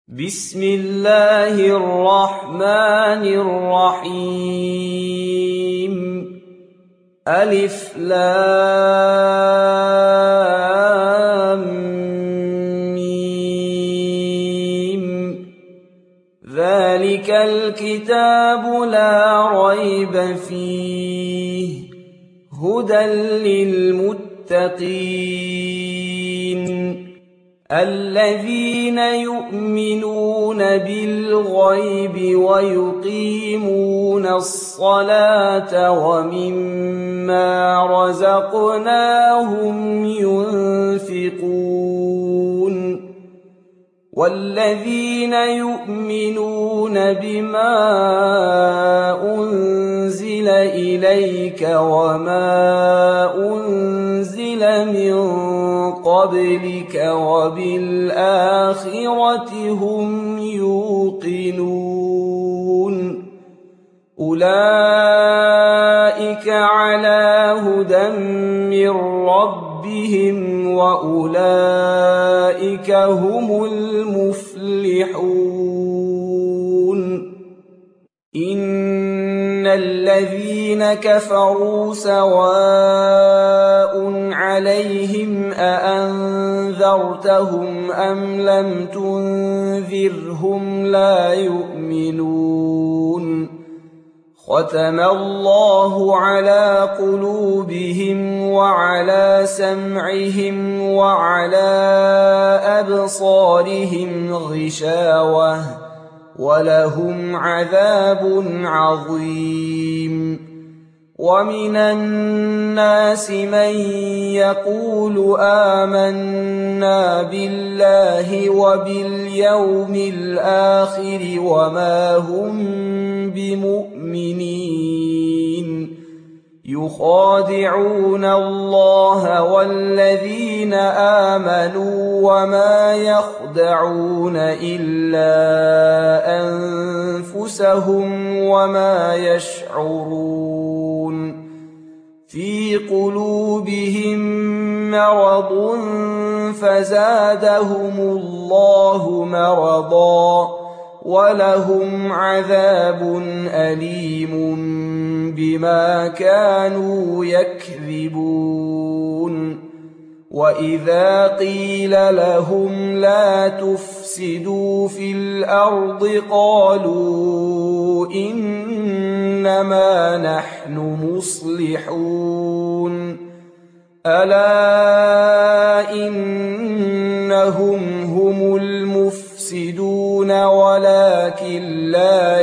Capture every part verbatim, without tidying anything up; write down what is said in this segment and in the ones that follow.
بسم الله الرحمن الرحيم. ألف لام ميم. ذلك الكتاب لا ريب فيه هدى للمتقين الذين يؤمنون بالغيب ويقيمون الصلاة ومما رزقناهم ينفقون والذين يؤمنون بما أنزل إليك وما أنزل من قبلك وبالآخرة هم يوقنون أولئك على هدى من ربهم وأولئك هم المفلحون. إن الذين كفروا سواء عليهم أأنذرتهم أم لم تنذرهم لا يؤمنون. ختم الله على قلوبهم وعلى سمعهم وعلى أبصارهم غشاوة ولهم عذاب عظيم. ومن الناس من يقول آمنا بالله وباليوم الآخر وما هم بمؤمنين يخادعون الله والذين آمنوا وما يخدعون إلا أنفسهم وما يشعرون. في قلوبهم مرض فزادهم الله مرضا ولهم عذاب أليم بما كانوا يكذبون. وإذا قيل لهم لا تفسدوا في الأرض قالوا إنما نحن مصلحون ألا إنهم هم المفسدون ولكن لا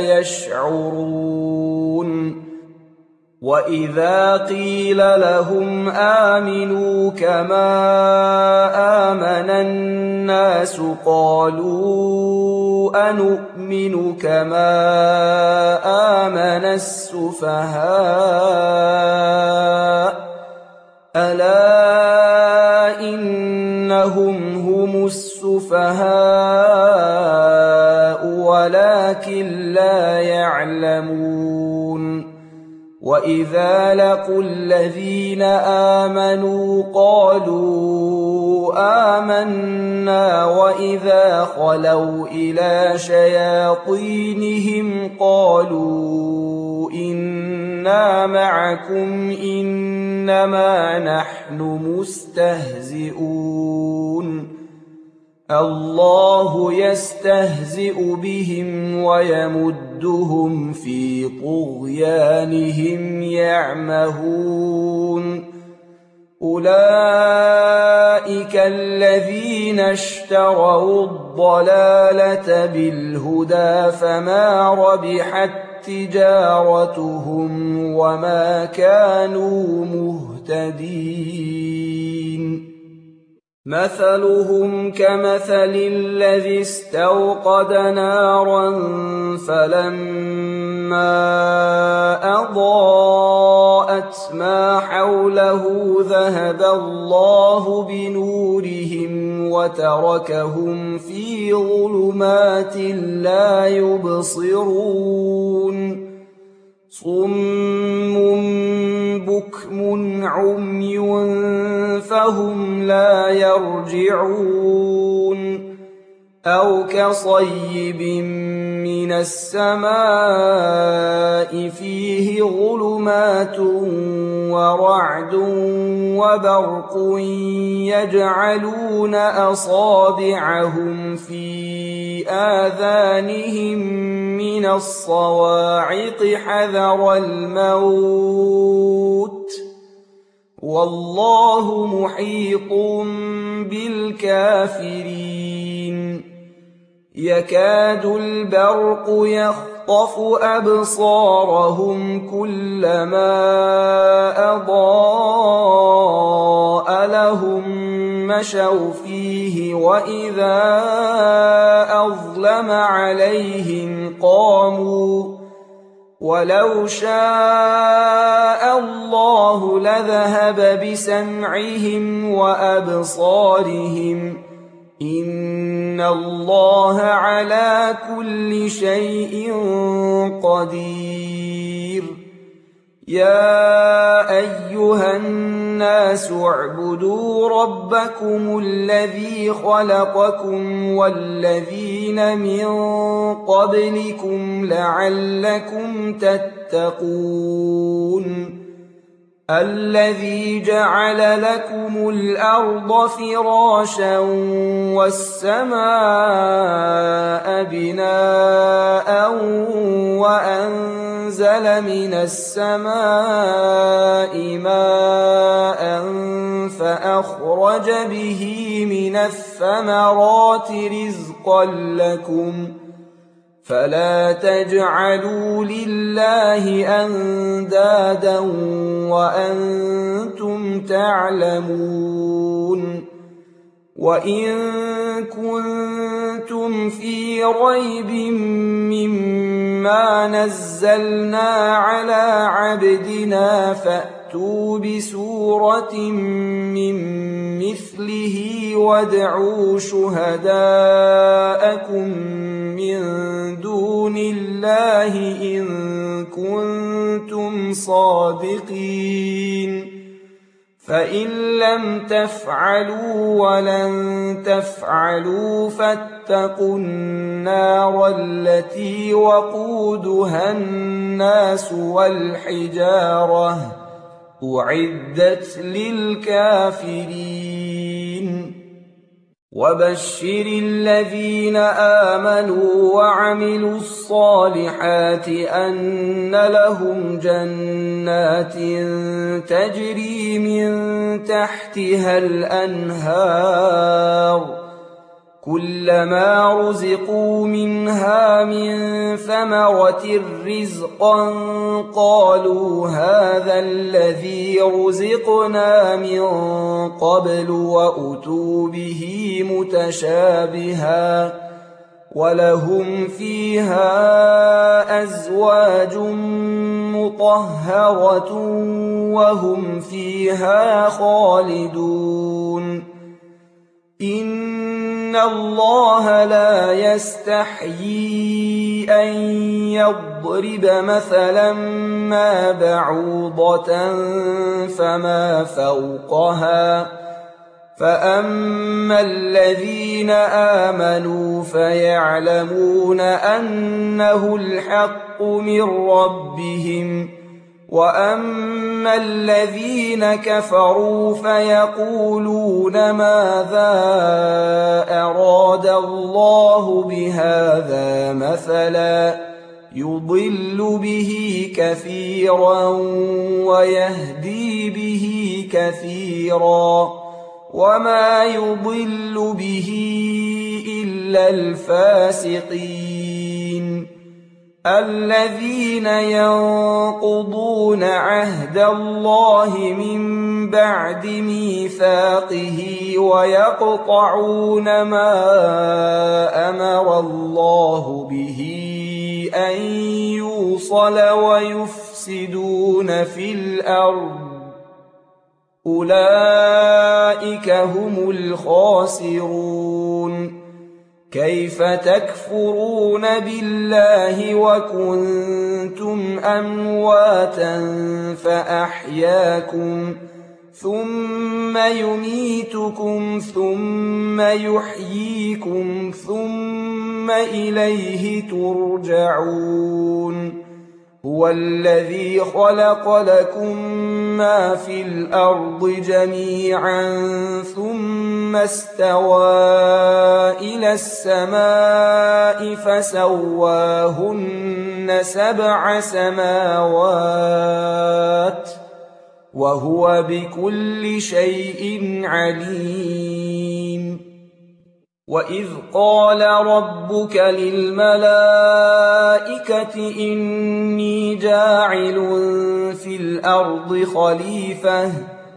يشعرون. وإذا قيل لهم آمنوا كما آمن الناس قالوا أنؤمن كما آمن السفهاء ألا إنهم هم السفهاء ولكن لا يعلمون. وإذا لقوا الذين آمنوا قالوا آمنا وإذا خلوا إلى شياطينهم قالوا إنا معكم إنما نحن مستهزئون. الله يستهزئ بهم ويمدهم في طغيانهم يعمهون. أولئك الذين اشتروا الضلالة بالهدى فما ربحت تجارتهم وما كانوا مهتدين. مثلهم كمثل الذي استوقد نارا فلما أضاءت ما حوله ذهب الله بنورهم وتركهم في ظلمات لا يبصرون. صم بكم عمي فهم لا يرجعون. أو كصيب من السماء فيه ظلمات ورعد وبرق يجعلون أصابعهم في آذانهم من الصواعق حذر الموت والله محيط بالكافرين يكاد البرق يخطف أبصارهم كلما أضاء لهم مشوا فيه وإذا أظلم عليهم قاموا ولو شاء الله لذهب بسمعهم وأبصارهم إن الله على كل شيء قدير يا أيها الناس اعبدوا ربكم الذي خلقكم والذين من قبلكم لعلكم تتقون الذي جعل لكم الأرض فراشا والسماء بناء وأنزل من السماء ماء فأخرج به من الثمرات رزقا لكم فلا تجعلوا لله أندادا وأنتم تعلمون وإن كنتم في ريب مما نزلنا على عبدنا فأتوا بسورة من مثله وادعوا شهداءكم من دون الله إن كنتم صادقين فإن لم تفعلوا ولن تفعلوا فاتقوا النار التي وقودها الناس والحجارة أعدت للكافرين وبشر الذين آمنوا وعملوا الصالحات أن لهم جنات تجري من تحتها الأنهار كلما رزقوا منها من ثمرة رزقا قالوا هذا الذي رزقنا من قبل وأتوا به متشابها ولهم فيها أزواج مطهرة وهم فيها خالدون إن الله لا يستحيي أن يضرب مثلا ما بعوضة فما فوقها فأما الذين آمنوا فيعلمون أنه الحق من ربهم وأما الذين كفروا فيقولون ماذا أراد الله بهذا مثلا يضل به كثيرا ويهدي به كثيرا وما يضل به إلا الفاسقين الذين ينقضون عهد الله من بعد ميثاقه ويقطعون ما أمر الله به أن يوصل ويفسدون في الأرض أولئك هم الخاسرون كيف تكفرون بالله وكنتم أمواتا فأحياكم ثم يميتكم ثم يحييكم ثم إليه ترجعون هو الذي خلق لكم ما في الأرض جميعا ثم استوى إلى السماء فسواهن سبع سماوات وهو بكل شيء عليم وإذ قال ربك للملائكة إني جاعل في الأرض خليفة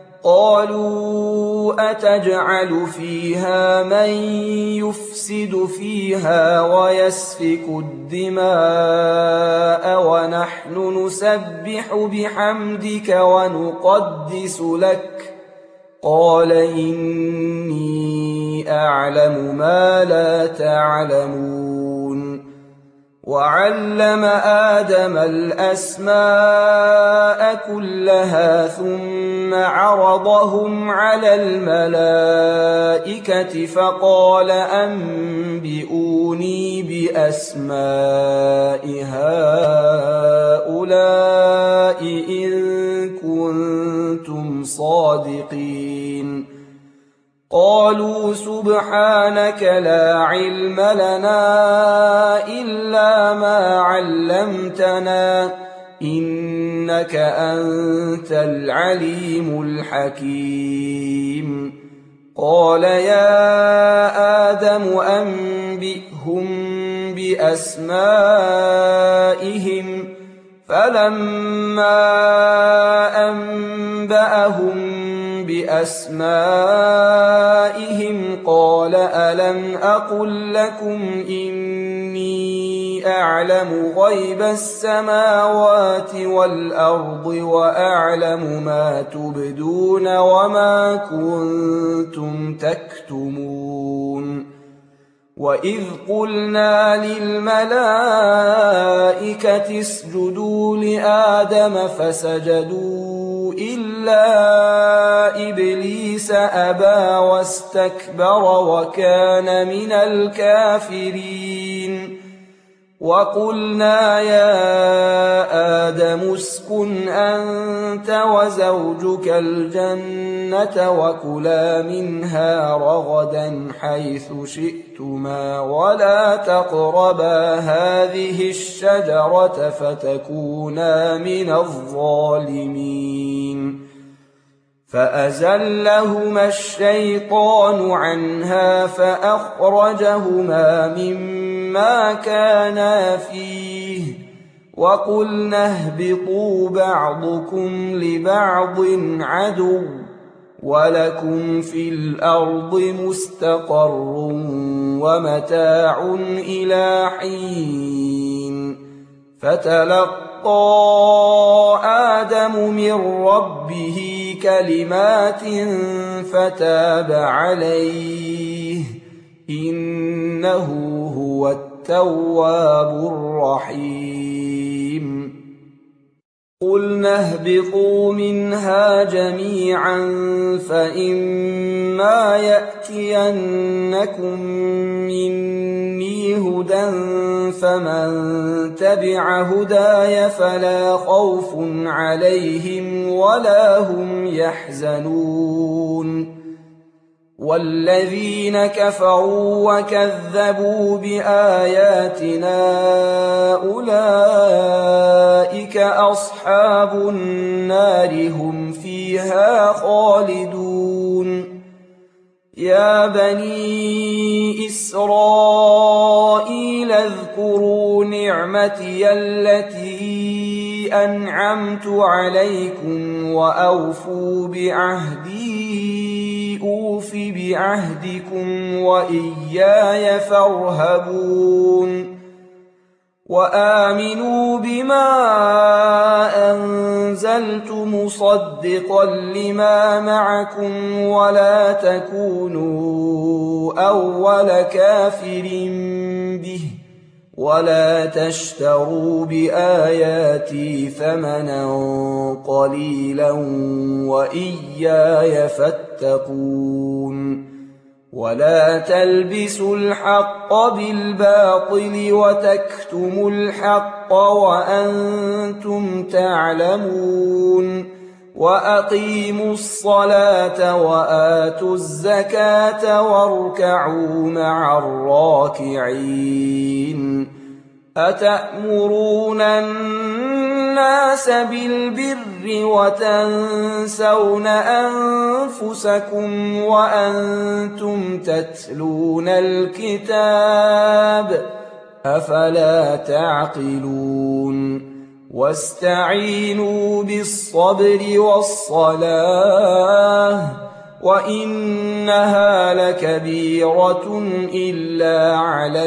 قالوا أتجعل فيها من يفسد فيها ويسفك الدماء ونحن نسبح بحمدك ونقدس لك قال إني أعلم ما لا تعلمون وعلم آدم الأسماء كلها ثم عرضهم على الملائكة فقال أنبئوني بأسماء هؤلاء إن كنتم صادقين قالوا سبحانك لا علم لنا إلا ما علمتنا إنك أنت العليم الحكيم قال يا آدم أنبئهم بأسمائهم فلما أنبأهم بأسمائهم قال ألم أقل لكم إني أعلم غيب السماوات والأرض وأعلم ما تبدون وما كنتم تكتمون وإذ قلنا للملائكة اسجدوا لآدم فسجدوا إلا إبليس أبى واستكبر وكان من الكافرين وقلنا يا آدم اسكن أنت وزوجك الجنة وكلا منها رغدا حيث شئتما ولا تقربا هذه الشجرة فتكونا من الظالمين فأزلهما الشيطان عنها فأخرجهما مما كانا فيه وقلنا اهبطوا بعضكم لبعض عدو ولكم في الأرض مستقر ومتاع إلى حين فتلقى آدم من ربه كلمات فتاب عليه إنه هو التواب الرحيم قلنا اهبطوا منها جميعا فإما يأتينكم مني هدى فمن تبع هداي فلا خوف عليهم ولا هم يحزنون والذين كفروا وكذبوا بآياتنا أولئك أصحاب النار هم فيها خالدون يا بني إسرائيل اذكروا نعمتي التي أنعمت عليكم وأوفوا بعهدي أوف بعهدكم وإياي فارهبون وآمنوا بما أنزلت مصدقا لما معكم ولا تكونوا أول كافر به ولا تشتروا بآياتي ثمنا قليلا وإياي فاتقون ولا تلبسوا الحق بالباطل وتكتموا الحق وأنتم تعلمون وأقيموا الصلاة وآتوا الزكاة واركعوا مع الراكعين أتأمرون الناس بالبر وتنسون أنفسكم وأنتم تتلون الكتاب أفلا تعقلون واستعينوا بالصبر والصلاة وإنها لكبيرة إلا على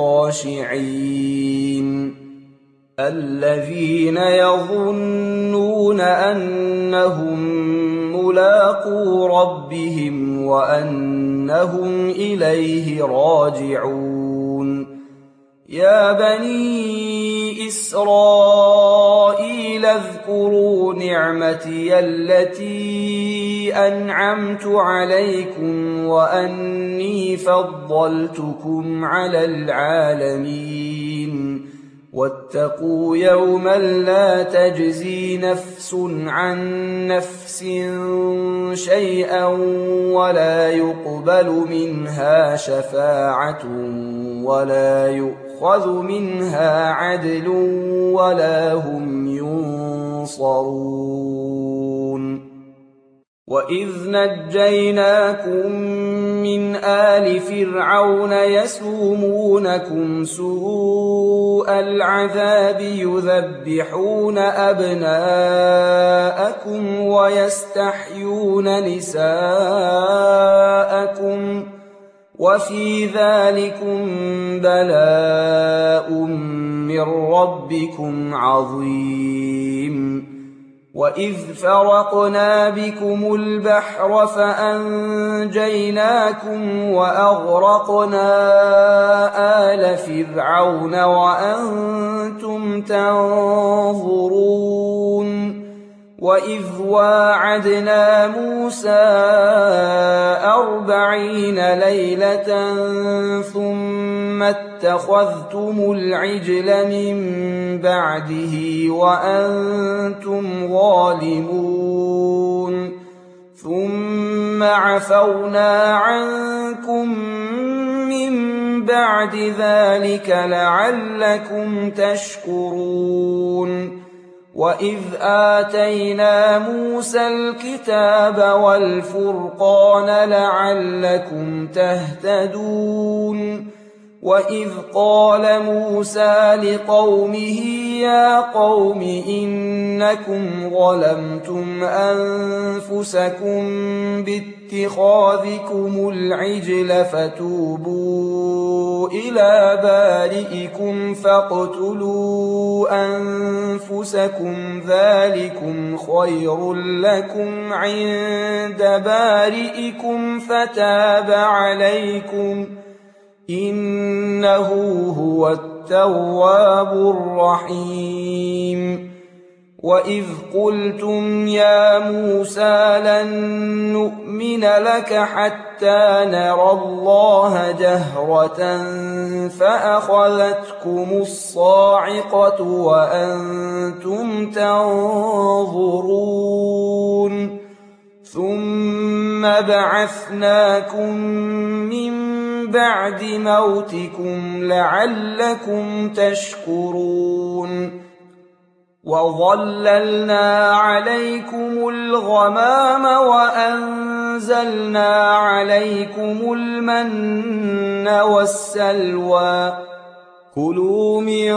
الخاشعين الذين يظنون أنهم ملاقو ربهم وأنهم إليه راجعون يا بني إسرائيل اذكروا نعمتي التي أنعمت عليكم وأني فضلتكم على العالمين واتقوا يوما لا تجزي نفس عن نفس شيئا ولا يقبل منها شفاعة ولا يؤخذ منها عدل ولا هم ينصرون وإذ نجيناكم من آل فرعون يسومونكم سوء العذاب يذبحون أبناءكم ويستحيون نساءكم وفي ذلكم بلاء من ربكم عظيم وإذ فرقنا بكم البحر فأنجيناكم وأغرقنا آل فرعون وأنتم تنظرون وإذ واعدنا موسى أربعين ليلة ثم اتخذتم العجل من بعده وأنتم ظالمون ثم عفونا عنكم من بعد ذلك لعلكم تشكرون وإذ آتينا موسى الكتاب والفرقان لعلكم تهتدون وإذ قال موسى لقومه يا قوم إنكم ظلمتم أنفسكم باتخاذكم العجل فتوبوا إلى بارئكم فاقتلوا أنفسكم ذلكم خير لكم عند بارئكم فتاب عليكم إنه هو التواب الرحيم وإذ قلتم يا موسى لن نؤمن لك حتى نرى الله جهرة فأخذتكم الصاعقة وأنتم تنظرون ثم بعثناكم من بعد موتكم لعلكم تشكرون وظللنا عليكم الغمام وأنزلنا عليكم المن والسلوى كلوا من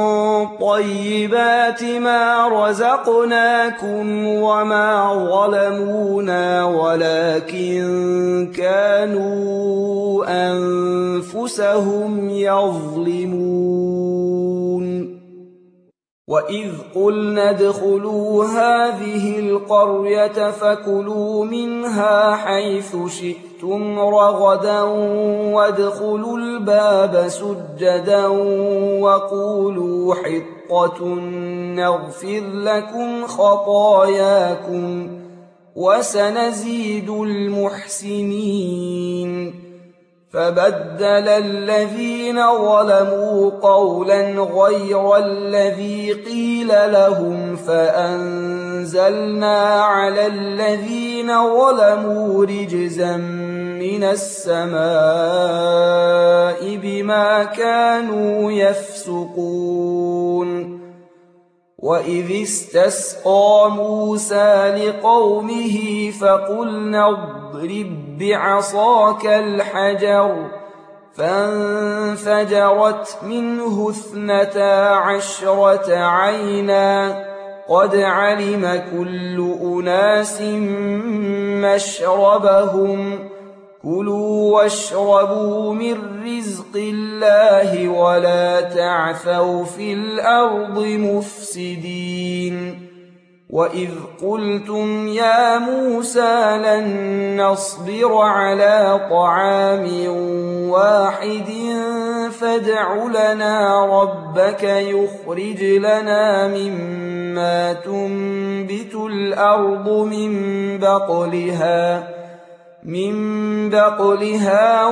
طيبات ما رزقناكم وما ظلمونا ولكن كانوا أنفسهم يظلمون وَإِذْ قُلْنَا ادْخُلُوا هَٰذِهِ الْقَرْيَةَ فَكُلُوا مِنْهَا حَيْثُ شِئْتُمْ رَغَدًا وَادْخُلُوا الْبَابَ سُجَّدًا وَقُولُوا حِطَّةٌ نَّغْفِرْ لَكُمْ خَطَايَاكُمْ وَسَنَزِيدُ الْمُحْسِنِينَ فَبَدَّلَ الَّذِينَ ظَلَمُوا قَوْلًا غَيْرَ الَّذِي قِيلَ لَهُمْ فَأَنزَلْنَا عَلَى الَّذِينَ ظَلَمُوا رِجْزًا مِّنَ السَّمَاءِ بِمَا كَانُوا يَفْسُقُونَ وَإِذِ اسْتَسْقَىٰ مُوسَىٰ لِقَوْمِهِ فَقُلْنَا اضْرِب بِّعَصَاكَ الْحَجَرَ فَانفَجَرَتْ مِنْهُ اثْنَتَا عَشْرَةَ عَيْنًا قَدْ عَلِمَ كُلُّ أُنَاسٍ مَّشْرَبَهُمْ كُلُوا وَاشْرَبُوا مِن رِّزْقِ اللَّهِ وَلَا تَعْثَوْا فِي الْأَرْضِ مُفْسِدِينَ وَإِذْ قُلْتُمْ يَا مُوسَىٰ لَن نَّصْبِرَ عَلَىٰ طَعَامٍ وَاحِدٍ فَادْعُ لَنَا رَبَّكَ يُخْرِجْ لَنَا مِمَّا تُنبِتُ الْأَرْضُ مِن بَقْلِهَا مِن بَقْلِهَا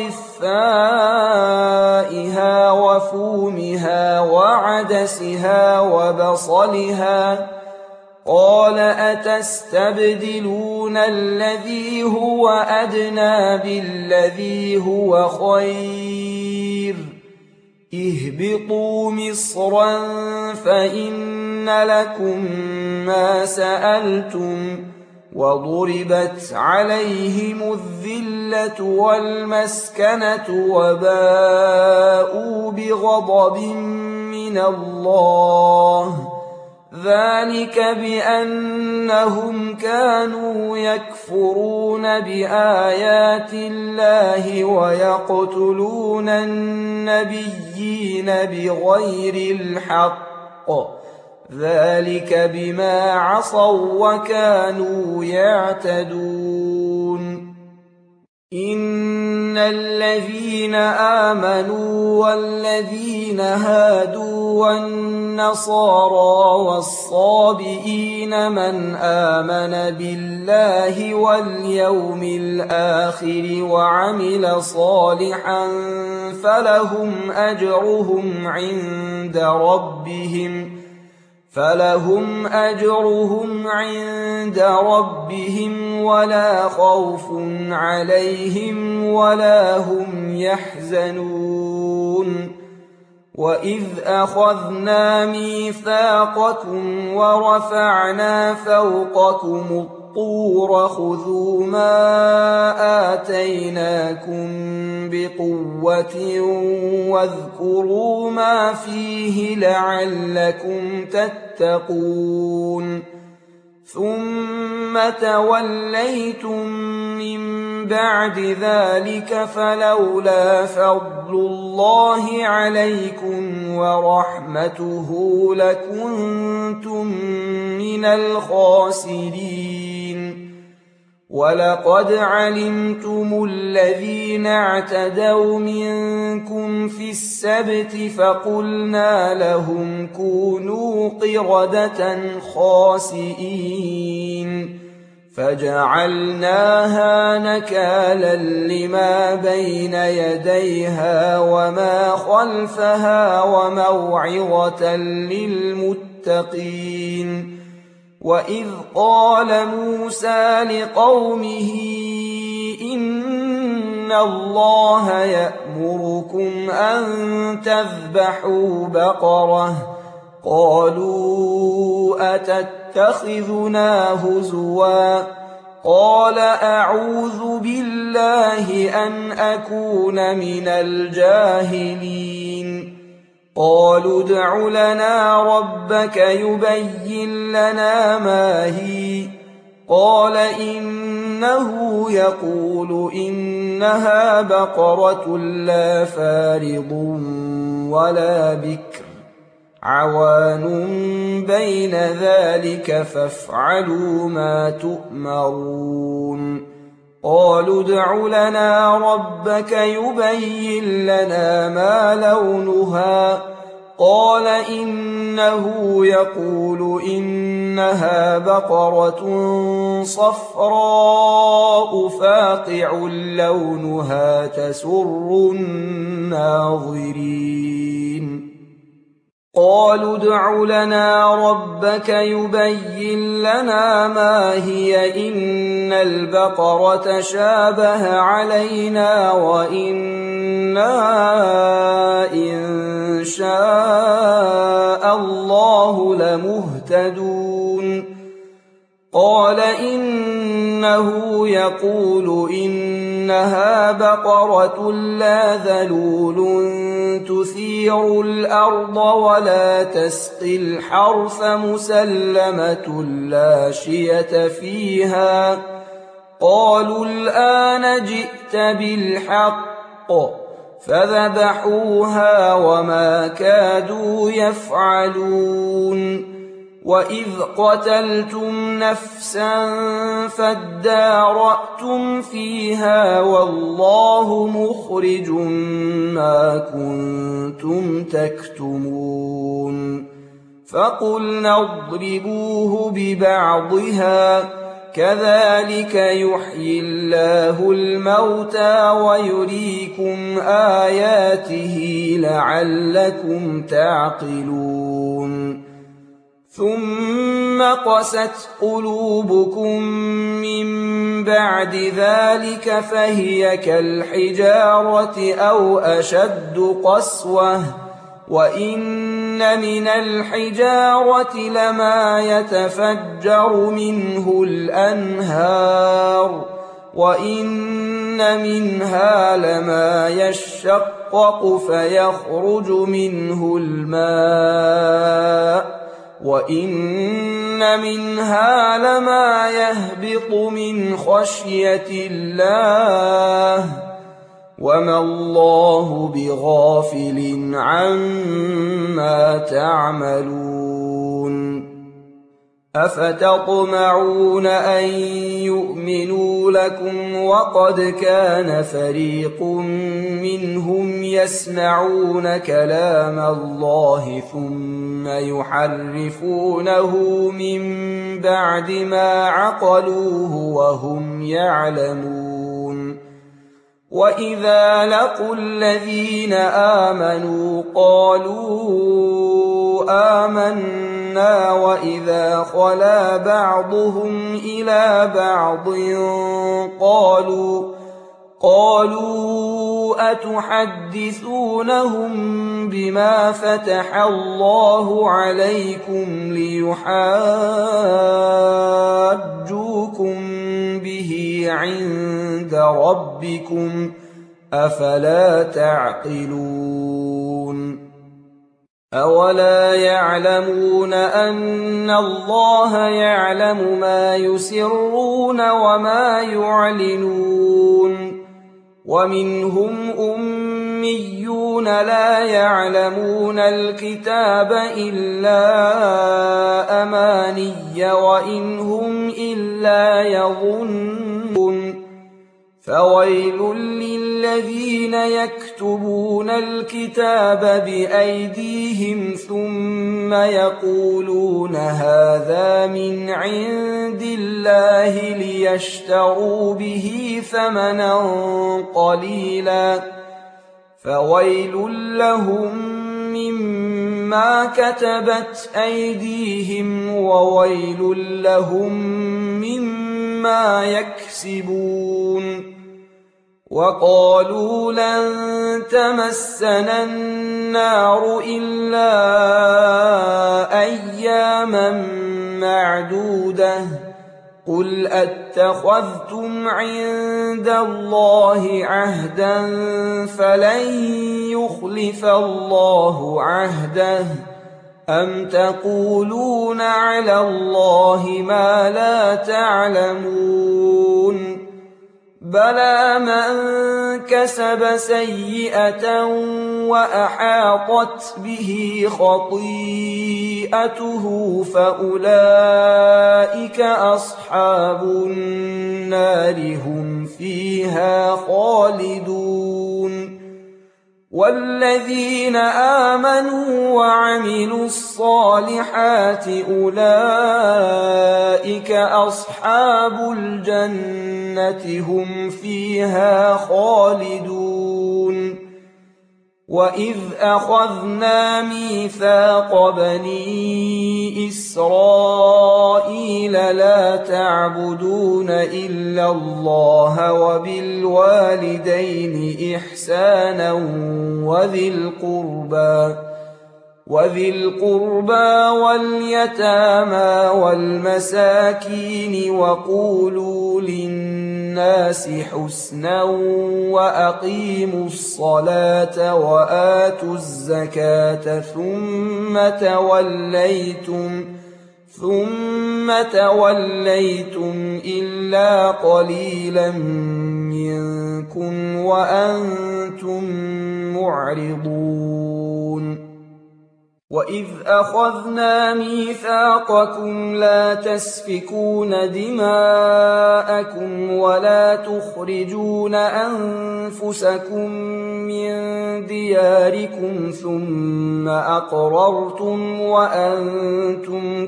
وَقِثَّائِهَا وَفُومِهَا وَعَدَسِهَا وَبَصَلِهَا قَالَ أَتَسْتَبْدِلُونَ الَّذِي هُوَ أَدْنَىٰ بِالَّذِي هُوَ خَيْرٌ اهْبِطُوا مِصْرًا فَإِنَّ لَكُم مَّا سَأَلْتُمْ وَضُرِبَتْ عَلَيْهِمُ الذِّلَّةُ وَالْمَسْكَنَةُ وَبَاءُوا بِغَضَبٍ مِّنَ اللَّهِ ذَٰلِكَ بِأَنَّهُمْ كَانُوا يَكْفُرُونَ بِآيَاتِ اللَّهِ وَيَقْتُلُونَ النَّبِيِّينَ بِغَيْرِ الْحَقِّ ذَٰلِكَ بِمَا عَصَوا وَّكَانُوا يَعْتَدُونَ إِنَّ الَّذِينَ آمَنُوا وَالَّذِينَ هَادُوا وَالنَّصَارَىٰ وَالصَّابِئِينَ مَنْ آمَنَ بِاللَّهِ وَالْيَوْمِ الْآخِرِ وَعَمِلَ صَالِحًا فَلَهُمْ أَجْرُهُمْ عِندَ رَبِّهِمْ فَلَهُمْ أَجْرُهُمْ عِندَ رَبِّهِمْ وَلَا خَوْفٌ عَلَيْهِمْ وَلَا هُمْ يَحْزَنُونَ وَإِذْ أَخَذْنَا مِيثَاقَكُمْ وَرَفَعْنَا فَوْقَكُمُ الطُّورَ خُذُوا مَا آتَيْنَاكُم بِقُوَّةٍ وَاذْكُرُوا مَا فِيهِ لَعَلَّكُمْ تَتَّقُونَ ثُمَّ تَوَلَّيْتُم مِّن بَعْدِ ذَٰلِكَ فَلَوْلَا فَضْلُ اللَّهِ عَلَيْكُمْ وَرَحْمَتُهُ لَكُنتُم مِّنَ الْخَاسِرِينَ وَلَقَدْ عَلِمْتُمُ الَّذِينَ اعْتَدَوْا مِنكُمْ فِي السَّبْتِ فَقُلْنَا لَهُمْ كُونُوا قِرَدَةً خَاسِئِينَ فَجَعَلْنَاهَا نَكَالًا لِّمَا بَيْنَ يَدَيْهَا وَمَا خَلْفَهَا وَمَوْعِظَةً لِّلْمُتَّقِينَ وَإِذْ قَالَ مُوسَىٰ لِقَوْمِهِ إِنَّ اللَّهَ يَأْمُرُكُمْ أَن تَذْبَحُوا بَقَرَةً قَالُوا أَتَتَّخِذُنَا هُزُوًا قَالَ أَعُوذُ بِاللَّهِ أَنْ أَكُونَ مِنَ الْجَاهِلِينَ قَالُوا ادْعُ لَنَا رَبَّكَ يُبَيِّن لَّنَا مَا هِيَ قَالَ إِنَّهُ يَقُولُ إِنَّهَا بَقَرَةٌ لَّا فَارِضٌ وَلَا بِكْرٌ عوان بين ذلك فافعلوا ما تؤمرون قالوا ادع لنا ربك يبين لنا ما لونها قال إنه يقول إنها بقرة صفراء فاقع لونها تسر الناظرين قالوا ادع لنا ربك يبين لنا ما هي إن البقرة شابه علينا وإنا إن شاء الله لمهتدون قال إنه يقول إنها بقرة لا ذلول تثير الأرض ولا تسقي الحرث مسلمة لا شية فيها قالوا الآن جئت بالحق فذبحوها وما كادوا يفعلون وإذ قتلتم نفسا فادارأتم فيها والله مخرج ما كنتم تكتمون فقلنا اضربوه ببعضها كذلك يحيي الله الموتى ويريكم آياته لعلكم تعقلون ثم قست قلوبكم من بعد ذلك فهي كالحجارة أو أشد قسوة وإن من الحجارة لما يتفجر منه الأنهار وإن منها لما يشقق فيخرج منه الماء وإن منها لما يهبط من خشية الله وما الله بغافل عما تعملون أفتطمعون أن يؤمنوا لكم وقد كان فريق منهم يسمعون كلام الله ثم يحرفونه من بعد ما عقلوه وهم يعلمون وإذا لقوا الذين آمنوا قالوا آمنا وإذا خلا بعضهم إلى بعض قالوا قالوا أتحدثونهم بما فتح الله عليكم ليحاجوكم به عند ربكم أفلا تعقلون أولا يعلمون أن الله يعلم ما يسرون وما يعلنون ومنهم أميون لا يعلمون الكتاب إلا أماني وإن هم إلا يظنون فويل للذين يكتبون الكتاب بأيديهم ثم يقولون هذا من عند الله ليشتروا به ثمنا قليلا فويل لهم مما كتبت أيديهم وويل لهم مما يكسبون وقالوا لن تمسنا النار إلا أياما معدودة قل أتخذتم عند الله عهدا فلن يخلف الله عهده أم تقولون على الله ما لا تعلمون بلى من كسب سيئة وأحاطت به خطيئته فأولئك أصحاب النار هم فيها خالدون والذين آمنوا وعملوا الصالحات أولئك أصحاب الجنة هم فيها خالدون وإذ أخذنا ميثاق بني إسرائيل لا تعبدون إلا الله وبالوالدين إحسانا وذي القربى وذي القربى واليتامى والمساكين وقولوا للناس حسنا وأقيموا الصلاة وآتوا الزكاة ثم توليتم ثم توليتم إلا قليلا منكم وأنتم معرضون وإذ أخذنا ميثاقكم لا تسفكون دماءكم ولا تخرجون أنفسكم من دياركم ثم أقررتم وأنتم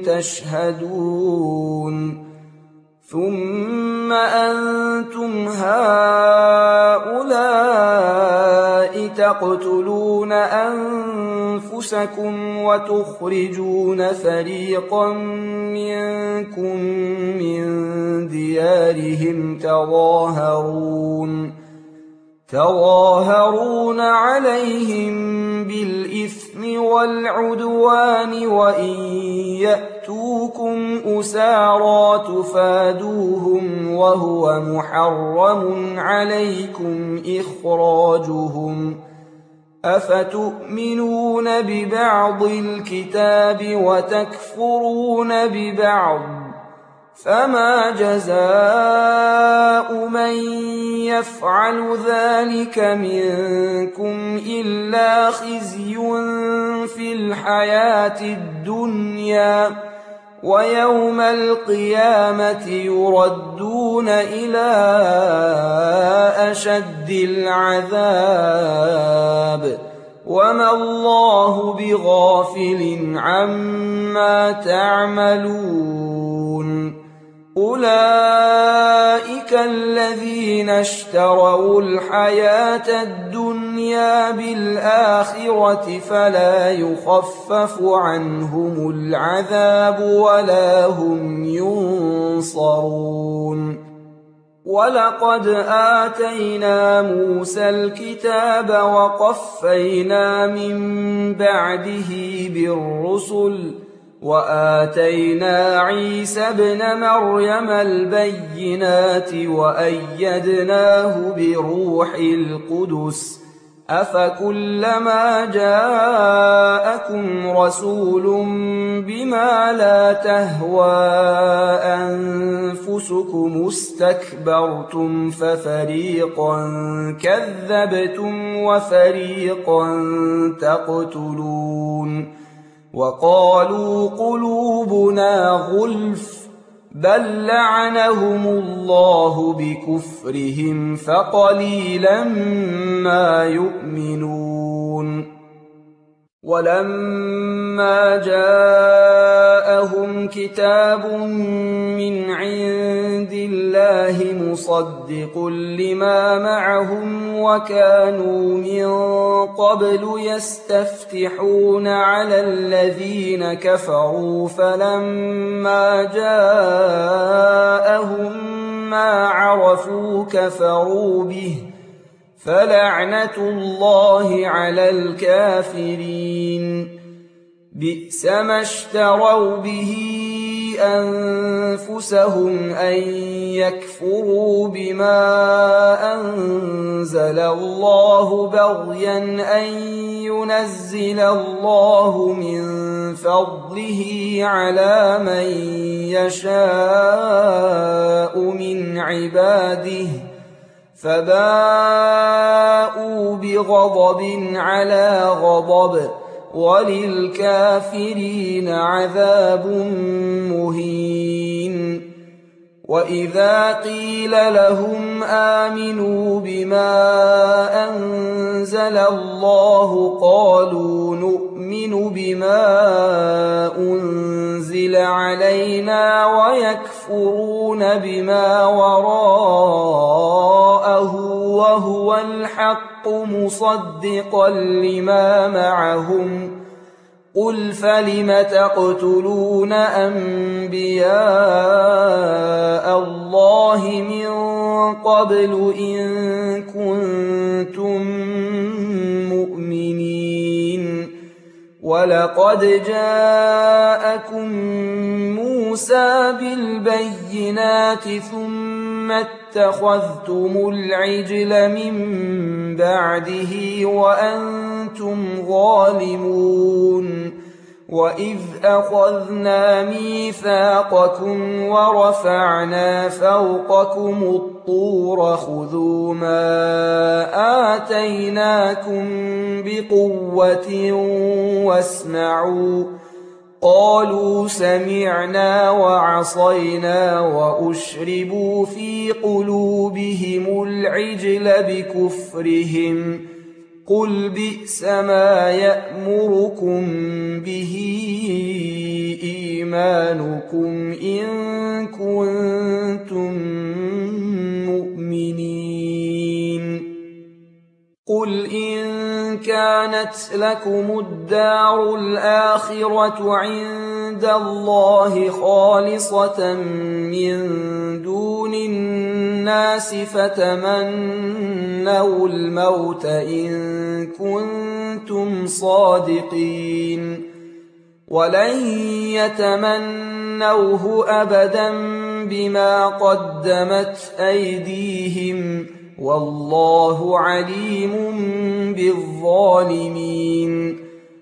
تشهدون ثم أنتم هؤلاء تقتلون أنفسكم وتخرجون فريقا منكم من ديارهم تظاهرون تظاهرون عليهم بالإثم والعدوان وإن يأتوكم أسارى تفادوهم وهو محرم عليكم إخراجهم أفتؤمنون ببعض الكتاب وتكفرون ببعض فما جزاء من يفعل ذلك منكم إلا خزي في الحياة الدنيا ويوم القيامة يردون إلى أشد العذاب وما الله بغافل عما تعملون أولئك الذين اشتروا الحياة الدنيا بالآخرة فلا يخفف عنهم العذاب ولا هم ينصرون ولقد آتينا موسى الكتاب وقفينا من بعده بالرسل وآتينا عيسى ابن مريم البينات وأيدناه بروح القدس أفكلما جاءكم رسول بما لا تهوى أنفسكم استكبرتم ففريقا كذبتم وفريقا تقتلون وقالوا قلوبنا غلف بل لعنهم الله بكفرهم فقليلا ما يؤمنون ولما جاءهم كتاب من عند الله مصدق لما معهم وكانوا من قبل يستفتحون على الذين كفروا فلما جاءهم ما عرفوا كفروا به فلعنة الله على الكافرين بئس ما اشتروا به أنفسهم أن يكفروا بما أنزل الله بغيا أن ينزل الله من فضله على من يشاء من عباده فباءوا بغضب على غضب وللكافرين عذاب مهين. وإذا قيل لهم آمنوا بما أنزل الله قالوا نؤمن بما أنزل علينا ويكفرون بما وراءه وهو الحق مصدقا لما معهم قل فلم تقتلون أنبياء الله من قبل إن كنتم مؤمنين ولقد جاءكم موسى بالبينات ثم اتخذتم العجل من بعده وأنتم ظالمون. وإذ أخذنا ميثاقكم ورفعنا فوقكم الطور خذوا ما آتيناكم بقوة واسمعوا قالوا سمعنا وعصينا وأشربوا في قلوبهم العجل بكفرهم قل بئس ما يأمركم به إيمانكم إن كنتم مؤمنين. قل إن كانت لكم الدار الآخرة عند الله خالصة من دون الناس فتمنوا الموت إن كنتم صادقين ولن يتمنوه أبدا بما قدمت أيديهم والله عليم بالظالمين.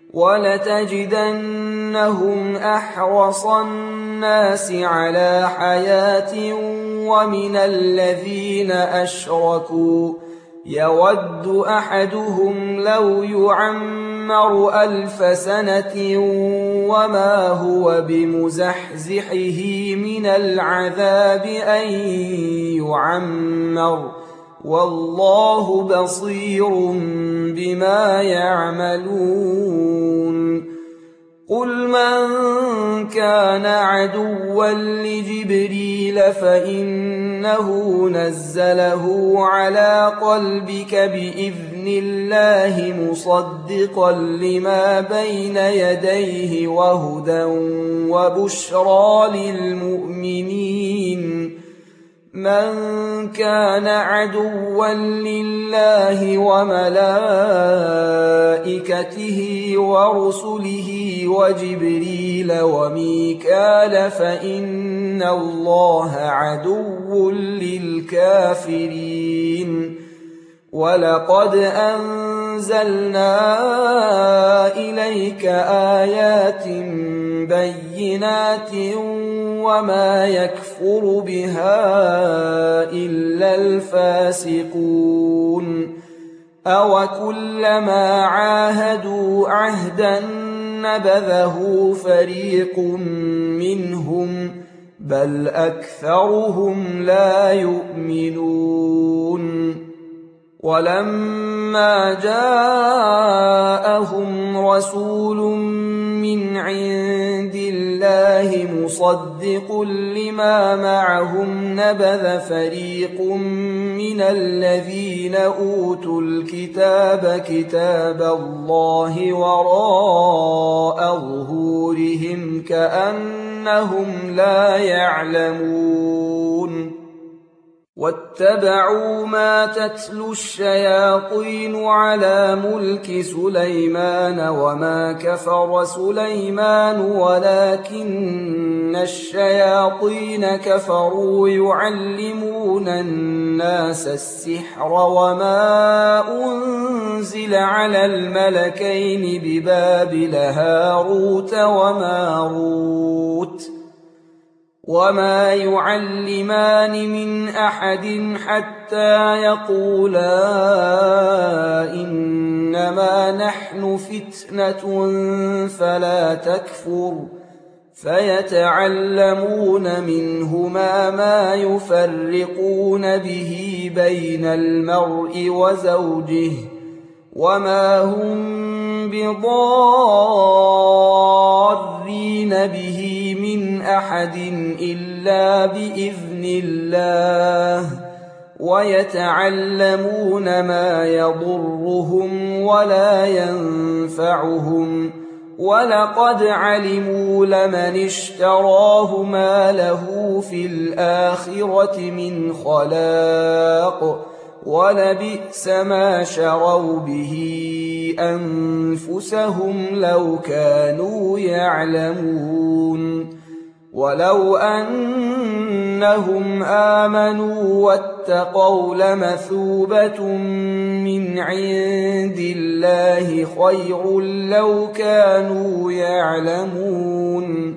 ولتجدنهم أحرص الناس على حياة ومن الذين أشركوا يود أحدهم لو يعمر ألف سنة وما هو بمزحزحه من العذاب أن يعمر والله بصير بما يعملون. قل من كان عدوا لجبريل فإنه نزله على قلبك بإذن الله مصدقا لما بين يديه وهدى وبشرى للمؤمنين. من كان عدوا لله وملائكته ورسله وجبريل وميكال فإن الله عدو للكافرين. ولقد أنزلنا إليك آيات بينات وما يكفر بها إلا الفاسقون. أوكلما عاهدوا عهدا نبذه فريق منهم بل أكثرهم لا يؤمنون. ولما جاءهم رسول من عند الله مصدق لما معهم نبذ فريق من الذين أوتوا الكتاب كتاب الله وراء ظهورهم كأنهم لا يعلمون. واتبعوا ما تتلو الشياطين على ملك سليمان وما كفر سليمان ولكن الشياطين كفروا يعلمون الناس السحر وما أنزل على الملكين ببابل هاروت وماروت وما يعلمان من أحد حتى يقولا إنما نحن فتنة فلا تكفر فيتعلمون منهما ما يفرقون به بين المرء وزوجه وما هم بضارين به من أحد إلا بإذن الله ويتعلمون ما يضرهم ولا ينفعهم ولقد علموا لمن اشتراه ما له في الآخرة من خلاق ولبئس ما شروا به أنفسهم لو كانوا يعلمون ولو أنهم آمنوا واتقوا لمثوبة من عند الله خير لو كانوا يعلمون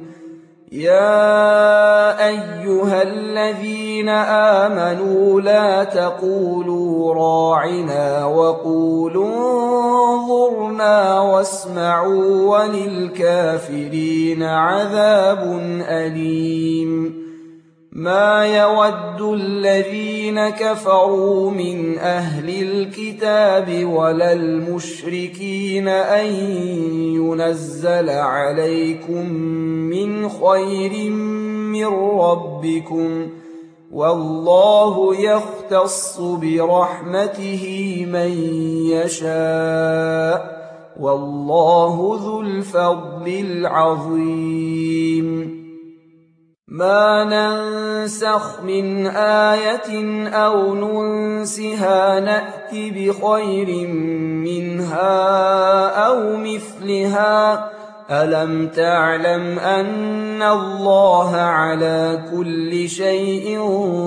يا أيها الذين آمنوا لا تقولوا راعنا وقولوا انظرنا واسمعوا وللكافرين عذاب أليم ما يود الذين كفروا من أهل الكتاب ولا المشركين أن ينزل عليكم من خير من ربكم والله يختص برحمته من يشاء والله ذو الفضل العظيم ما ننسخ من آية أو ننسها نأت بخير منها أو مثلها ألم تعلم أن الله على كل شيء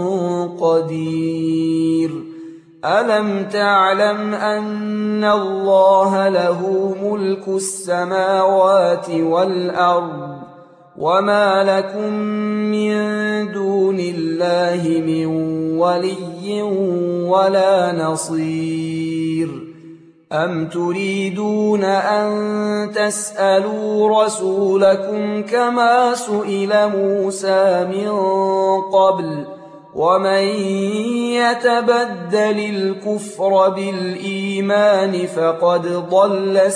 قدير ألم تعلم أن الله له ملك السماوات والأرض وما لكم من دون الله من ولي ولا نصير أم تريدون أن تسألوا رسولكم كما سئل موسى من قبل ومن يتبدل الكفر بالإيمان فقد ضل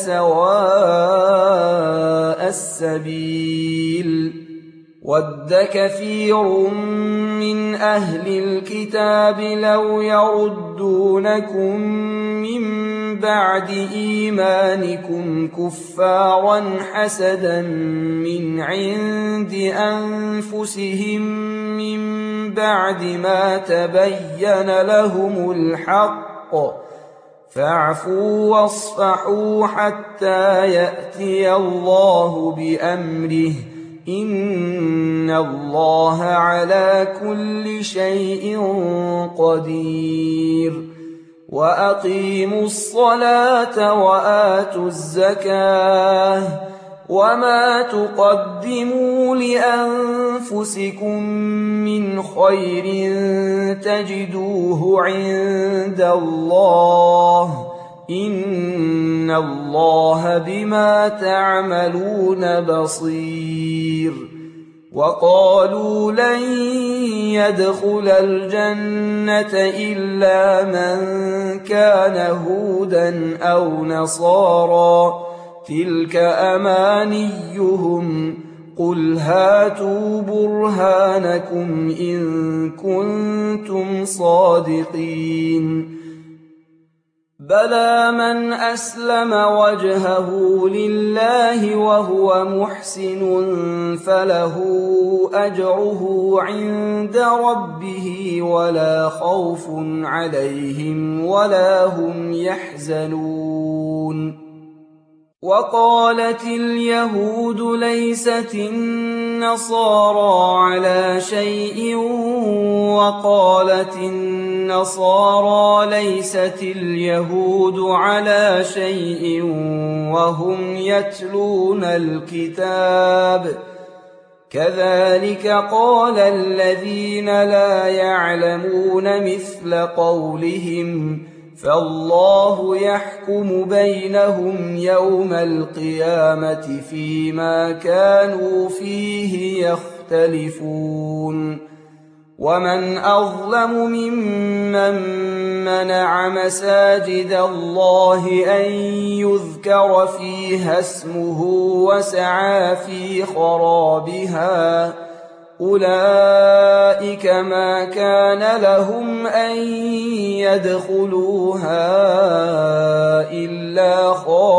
سواء السبيل ود كثير من أهل الكتاب لو يردونكم من بعد إيمانكم كفارا حسدا من عند أنفسهم من بعد ما تبين لهم الحق فاعفوا واصفحوا حتى يأتي الله بأمره إن الله على كل شيء قدير وأقيموا الصلاة وآتوا الزكاة وما تقدموا لأنفسكم من خير تجدوه عند الله إن الله بما تعملون بصير وقالوا لن يدخل الجنة إلا من كان هودا أو نصارى تلك أمانيهم قل هاتوا برهانكم إن كنتم صادقين بلى من أسلم وجهه لله وهو محسن فله أجره عند ربه ولا خوف عليهم ولا هم يحزنون وقالت اليهود ليست النصارى على شيء وقالت النصارى ليست اليهود على شيء وهم يتلون الكتاب كذلك قال الذين لا يعلمون مثل قولهم فالله يحكم بينهم يوم القيامة فيما كانوا فيه يختلفون ومن أظلم ممن منع مساجد الله أن يذكر فيها اسمه وسعى في خرابها أولئك ما كان لهم أن يدخلوها إلا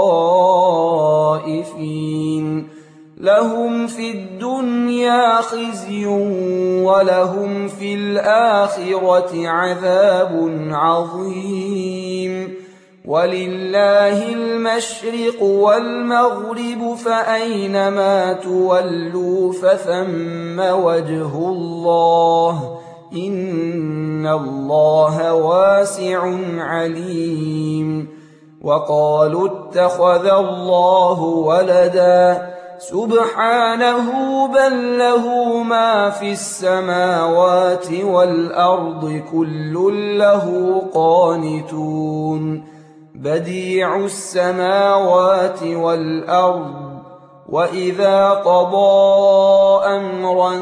خائفين لهم في الدنيا خزي ولهم في الآخرة عذاب عظيم ولله المشرق والمغرب فأينما تولوا فثم وجه الله إن الله واسع عليم وقالوا اتخذ الله ولدا سبحانه بل له ما في السماوات والأرض كل له قانتون بديع السماوات والأرض وإذا قضى أمرا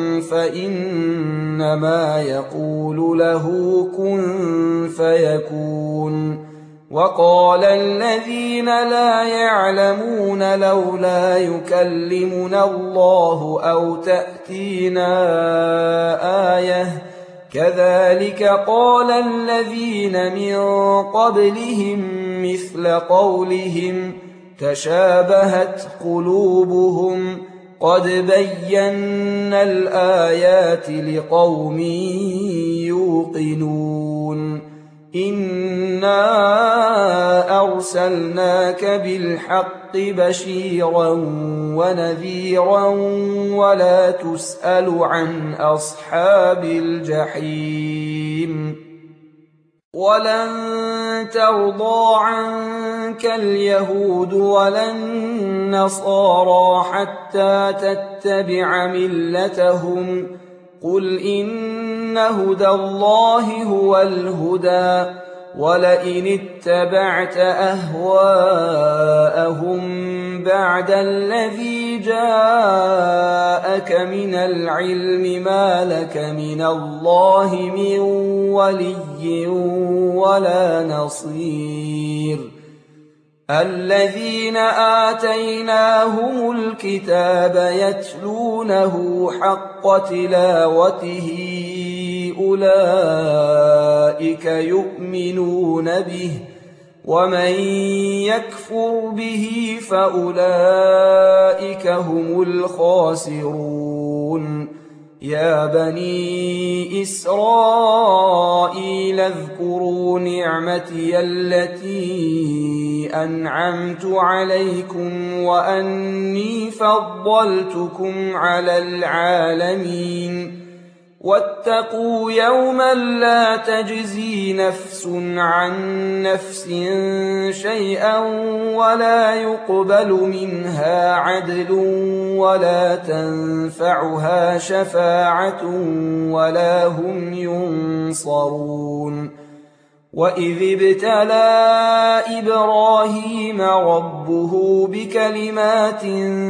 فإنما يقول له كن فيكون وقال الذين لا يعلمون لولا يكلمنا الله أو تأتينا آية كذلك قال الذين من قبلهم مثل قولهم تشابهت قلوبهم قد بينا الآيات لقوم يوقنون إنا أرسلناك بالحق بشيرا ونذيرا ولا تسأل عن أصحاب الجحيم ولن ترضى عنك اليهود ولا النصارى حتى تتبع ملتهم قل إن هدى الله هو الهدى ولئن اتبعت أهواءهم بعد الذي جاءك من العلم ما لك من الله من ولي ولا نصير الذين آتيناهم الكتاب يتلونه حق تلاوته أولئك يؤمنون به ومن يكفر به فأولئك هم الخاسرون يا بني إسرائيل اذكروا نعمتي التي أنعمت عليكم وأني فضلتكم على العالمين واتقوا يوما لا تجزي نفس عن نفس شيئا ولا يقبل منها عدل ولا تنفعها شفاعة ولا هم ينصرون وإذ ابتلى إبراهيم ربه بكلمات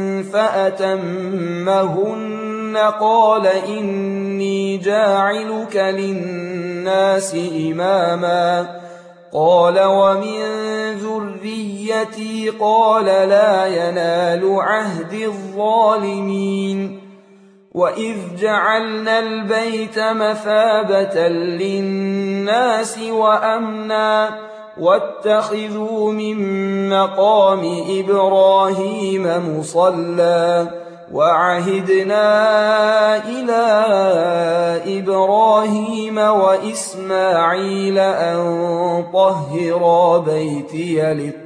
فأتمهن قال إني جاعلك للناس إماما قال ومن ذريتي قال لا ينال عهد الظالمين وإذ جعلنا البيت مثابة للناس وأمنا واتخذوا من مقام إبراهيم مصلى وعهدنا إلى إبراهيم وإسماعيل أن طهرا بيتي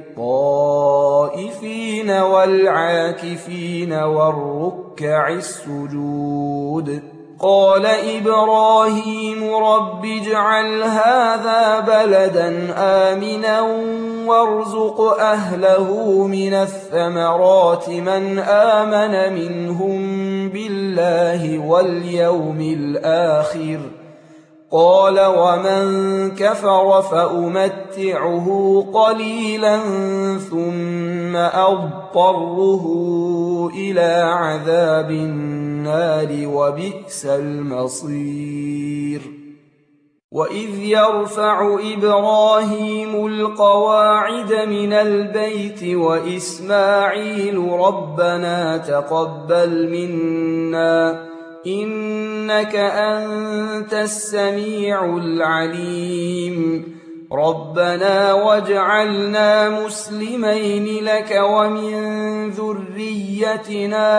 للطائفين والعاكفين والركع السجود قال إبراهيم رب اجعل هذا بلدا آمنا وارزق أهله من الثمرات من آمن منهم بالله واليوم الآخر قال ومن كفر فأمتعه قليلا ثم أضطره إلى عذاب النار وبئس المصير وإذ يرفع إبراهيم القواعد من البيت وإسماعيل ربنا تقبل منا إنك أنت السميع العليم ربنا واجعلنا مسلمين لك ومن ذريتنا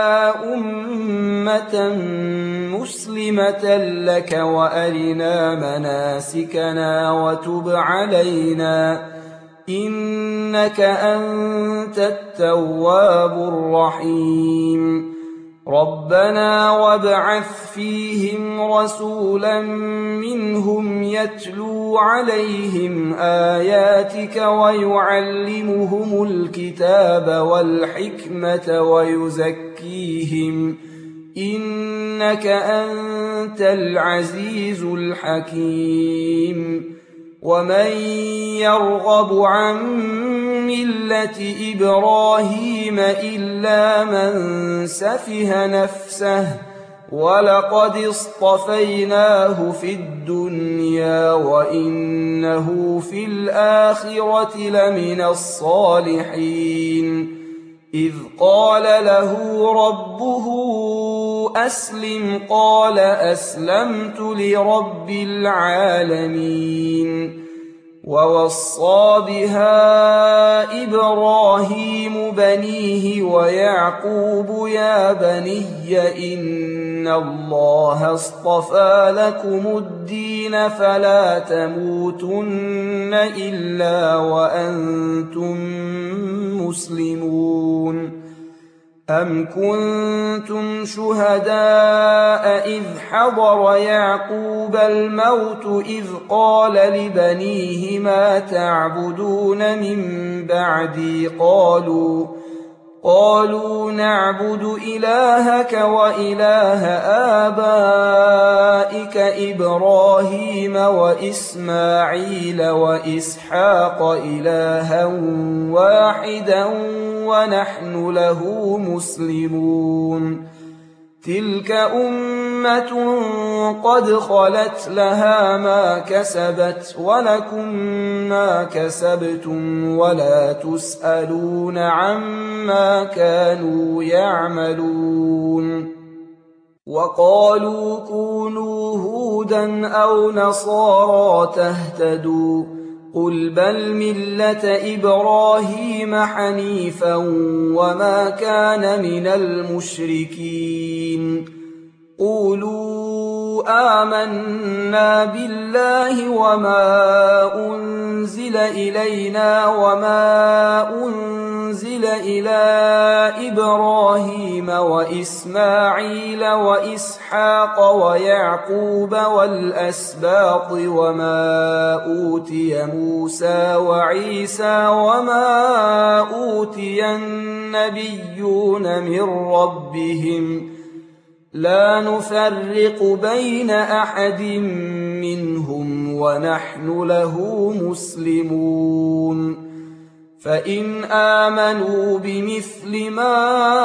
أمة مسلمة لك وأرنا مناسكنا وتب علينا إنك أنت التواب الرحيم ربنا وابعث فيهم رسولا منهم يتلو عليهم آياتك ويعلمهم الكتاب والحكمة ويزكيهم إنك أنت العزيز الحكيم ومن يرغب عن ملة إبراهيم إلا من سفه نفسه ولقد اصطفيناه في الدنيا وإنه في الآخرة لمن الصالحين إذ قال له ربه أسلم قال أسلمت لرب العالمين ووصى بها إبراهيم بنيه ويعقوب يا بني إن الله اصطفى لكم الدين فلا تموتن إلا وأنتم مسلمون أم كنتم شهداء إذ حضر يعقوب الموت إذ قال لبنيه ما تعبدون من بعدي قالوا قالوا نعبد إلهك وإله آبائك إبراهيم وإسماعيل وإسحاق إلها واحدا ونحن له مسلمون تلك أمة قد خلت لها ما كسبت ولكم ما كسبتم ولا تسألون عما كانوا يعملون وقالوا كونوا هودا أو نصارى تهتدوا قل بل ملة إبراهيم حنيفا وما كان من المشركين قولوا آمنا بالله وما أنزل إلينا وما أنزل إلى إبراهيم وإسماعيل وإسحاق ويعقوب والأسباط وما أوتي موسى وعيسى وما أوتي النبيون من ربهم لا نفرق بين أحد منهم ونحن له مسلمون فإن آمنوا بمثل ما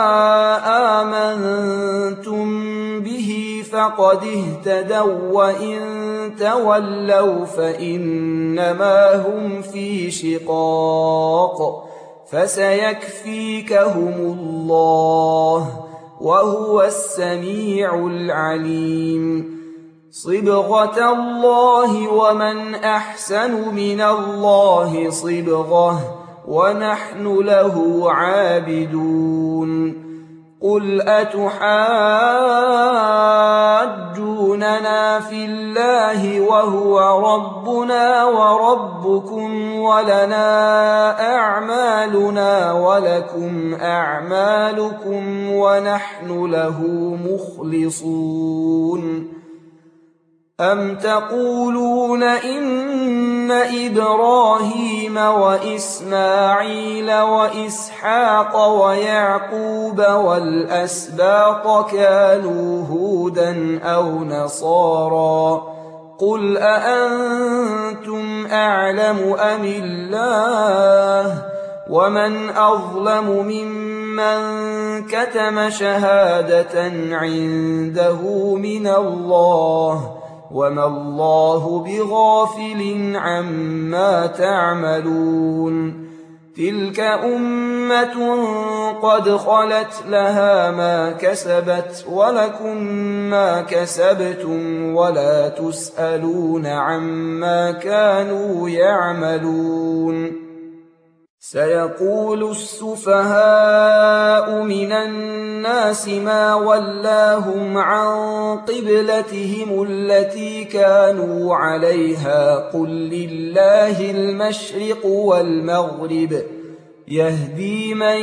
آمنتم به فقد اهتدوا وإن تولوا فإنما هم في شقاق فسيكفيكهم الله وهو السميع العليم صبغة الله ومن أحسن من الله صبغة ونحن له عابدون قل أتحاجون يخادعوننا في الله وهو ربنا وربكم ولنا أعمالنا ولكم أعمالكم ونحن له مخلصون أم تقولون إن إبراهيم وإسماعيل وإسحاق ويعقوب والأسباط كانوا هودا أو نصارى قل أأنتم أعلم أم الله ومن أظلم ممن كتم شهادة عنده من الله وما الله بغافل عما تعملون تلك أمة قد خلت لها ما كسبت ولكم ما كسبتم ولا تسألون عما كانوا يعملون سيقول السفهاء من الناس ما ولاهم عن قبلتهم التي كانوا عليها قل لله المشرق والمغرب يهدي من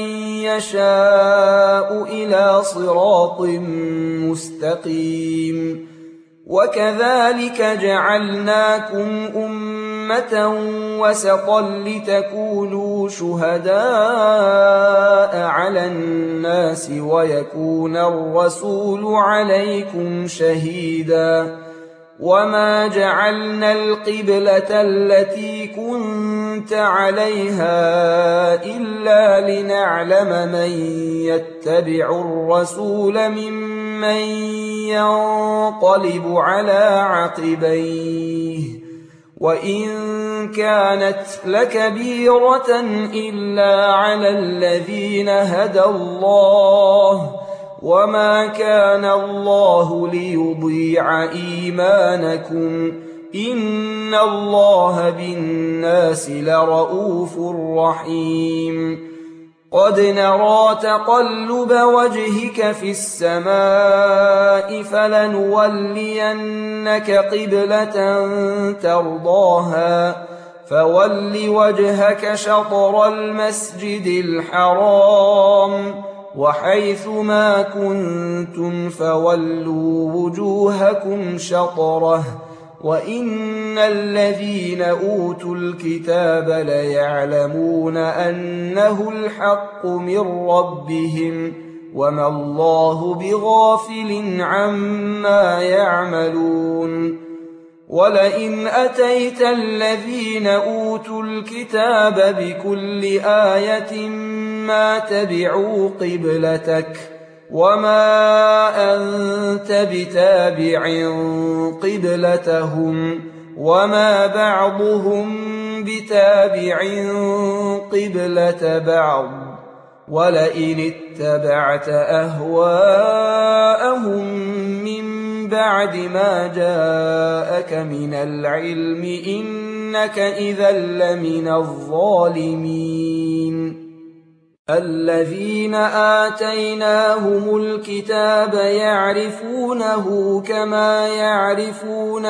يشاء إلى صراط مستقيم وكذلك جعلناكم أمة وسطا لتكونوا شهداء على الناس ويكون الرسول عليكم شهيدا وما جعلنا القبلة التي كنت عليها إلا لنعلم من يتبع الرسول ممن ينقلب على عقبيه وإن كانت لكبيرة إلا على الذين هدى الله وما كان الله ليضيع إيمانكم إن الله بالناس لرؤوف رحيم قد نرى تقلب وجهك في السماء فلنولينك قبلة ترضاها فول وجهك شطر المسجد الحرام وحيث ما كنتم فولوا وجوهكم شطره وإن الذين أوتوا الكتاب ليعلمون أنه الحق من ربهم وما الله بغافل عما يعملون ولئن أتيت الذين أوتوا الكتاب بكل آية ما تبعوا قبلتك وما أنت بتابع قبلتهم وما بعضهم بتابع قبلة بعض ولئن اتبعت أهواءهم من بعد ما جاءك من العلم إنك إذا لمن الظالمين الذين آتيناهم الكتاب يعرفونه كما يعرفون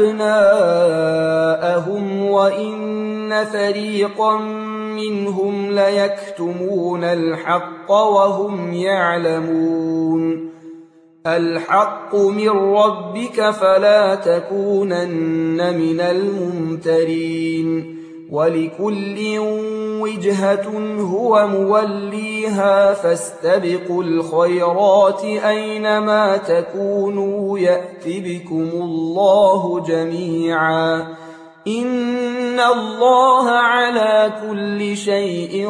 أبناءهم وإن فريقا منهم ليكتمون الحق وهم يعلمون الحق من ربك فلا تكونن من الممترين ولكل وجهة هو موليها فاستبقوا الخيرات أينما تكونوا يأت بكم الله جميعا إن الله على كل شيء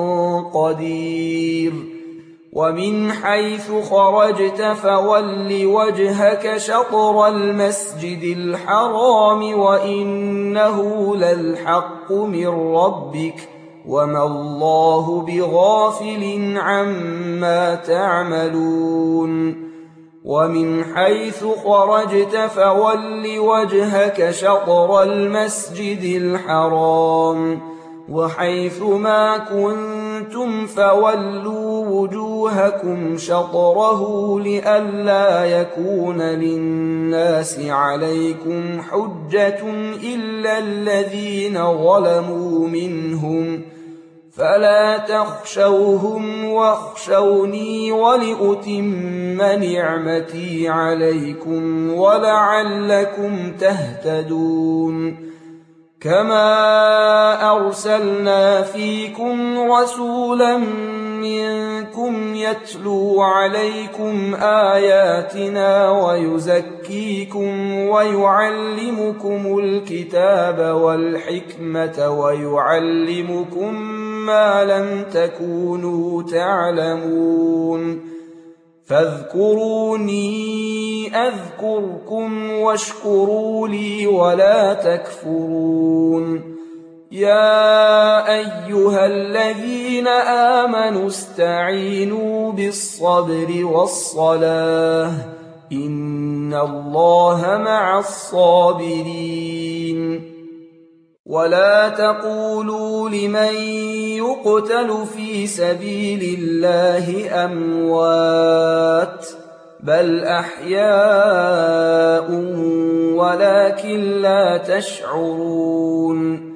قدير ومن حيث خرجت فول وجهك شطر المسجد الحرام وإنه للحق من ربك وما الله بغافل عما تعملون ومن حيث خرجت فول وجهك شطر المسجد الحرام وحيث ما كنتم فولوا وُجُوهَكُمْ شَطْرَهُ لِئَلَّا يَكُونَ لِلنَّاسِ عَلَيْكُمْ حُجَّةٌ إِلَّا الَّذِينَ ظَلَمُوا مِنْهُمْ فَلَا تَخْشَوْهُمْ وَاخْشَوْنِي وَلِأُتِمَّ نِعْمَتِي عَلَيْكُمْ وَلَعَلَّكُمْ تَهْتَدُونَ كَمَا أَرْسَلْنَا فِيكُمْ رَسُولًا مِّنكُمْ يَتْلُو عَلَيْكُمْ آيَاتِنَا وَيُزَكِّيكُمْ وَيُعَلِّمُكُمُ الْكِتَابَ وَالْحِكْمَةَ وَيُعَلِّمُكُم مَّا لَمْ تَكُونُوا تَعْلَمُونَ فاذكروني أذكركم واشكروا لي ولا تكفرون يا أيها الذين آمنوا استعينوا بالصبر والصلاة إن الله مع الصابرين ولا تقولوا لمن يقتل في سبيل الله أموات بل أحياء ولكن لا تشعرون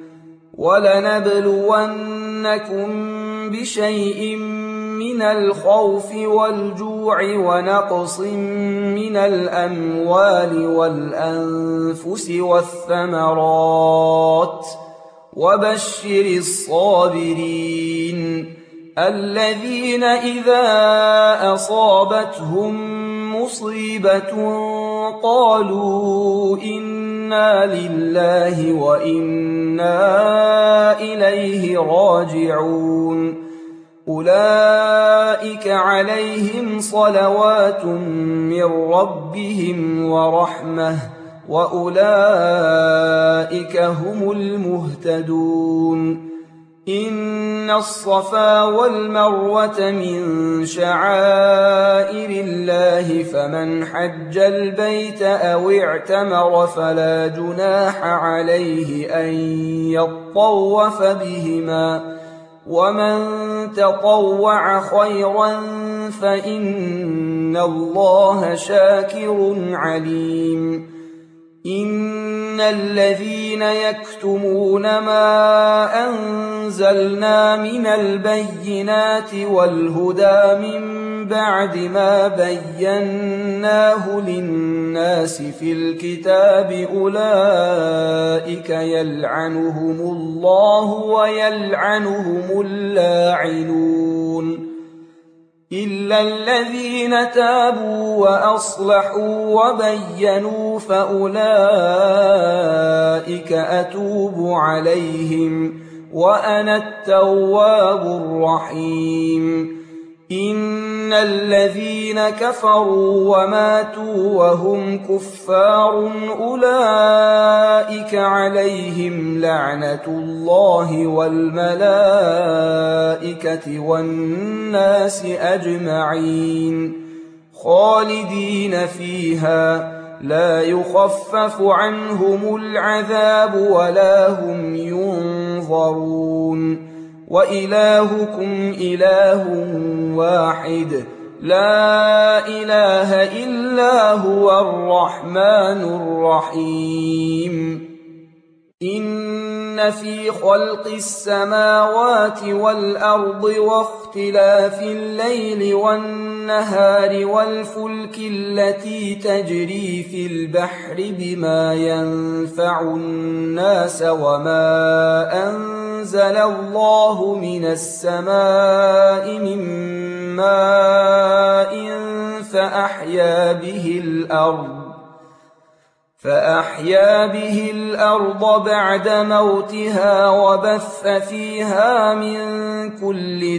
ولنبلونكم بشيء من الخوف والجوع ونقص من الأموال والأنفس والثمرات وبشر الصابرين الذين إذا أصابتهم مصيبة قالوا إنا لله وإنا إليه راجعون أولئك عليهم صلوات من ربهم ورحمة وأولئك هم المهتدون إن الصفا والمروة من شعائر الله فمن حج البيت أو اعتمر فلا جناح عليه أن يطوف بهما ومن تطوع خيرا فإن الله شاكر عليم إن الذين يكتمون ما أنزلنا من البينات والهدى من بعد ما بيناه للناس في الكتاب أولئك يلعنهم الله ويلعنهم اللاعنون إلا الذين تابوا وأصلحوا وبينوا فأولئك أتوب عليهم وأنا التواب الرحيم إن الذين كفروا وماتوا وهم كفار أولئك عليهم لعنة الله والملائكة والناس أجمعين خالدين فيها لا يخفف عنهم العذاب ولا هم ينظرون وإلهكم إله واحد لا إله إلا هو الرحمن الرحيم إن في خلق السماوات والأرض واختلاف الليل والنهار والفلك التي تجري في البحر بما ينفع الناس وما أنزل الله من السماء من ماء فأحيا به الأرض فأحيا به الأرض بعد موتها وبث فيها من كل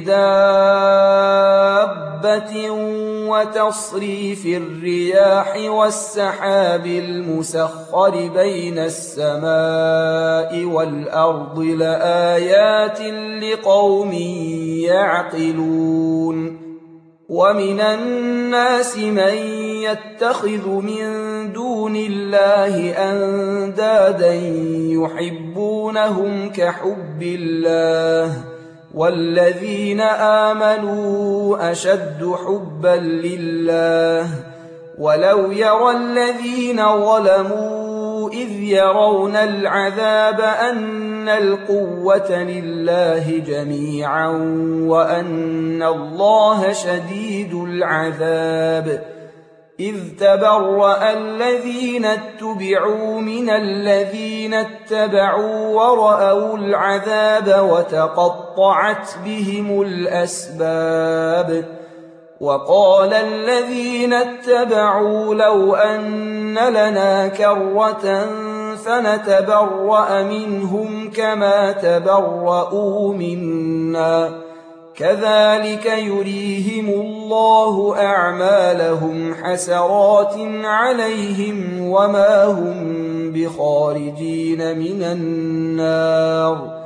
دابة وتصريف الرياح والسحاب المسخر بين السماء والأرض لآيات لقوم يعقلون ومن الناس من يتخذ من دون الله أندادا يحبونهم كحب الله والذين آمنوا أشد حبا لله ولو يرى الذين ظلموا إذ يرون العذاب أن القوة لله جميعا وأن الله شديد العذاب إذ تبرأ الذين اتبعوا من الذين اتبعوا ورأوا العذاب وتقطعت بهم الأسباب وقال الذين اتبعوا لو أن لنا كرة فنتبرأ منهم كما تبرؤوا منا كذلك يريهم الله أعمالهم حسرات عليهم وما هم بخارجين من النار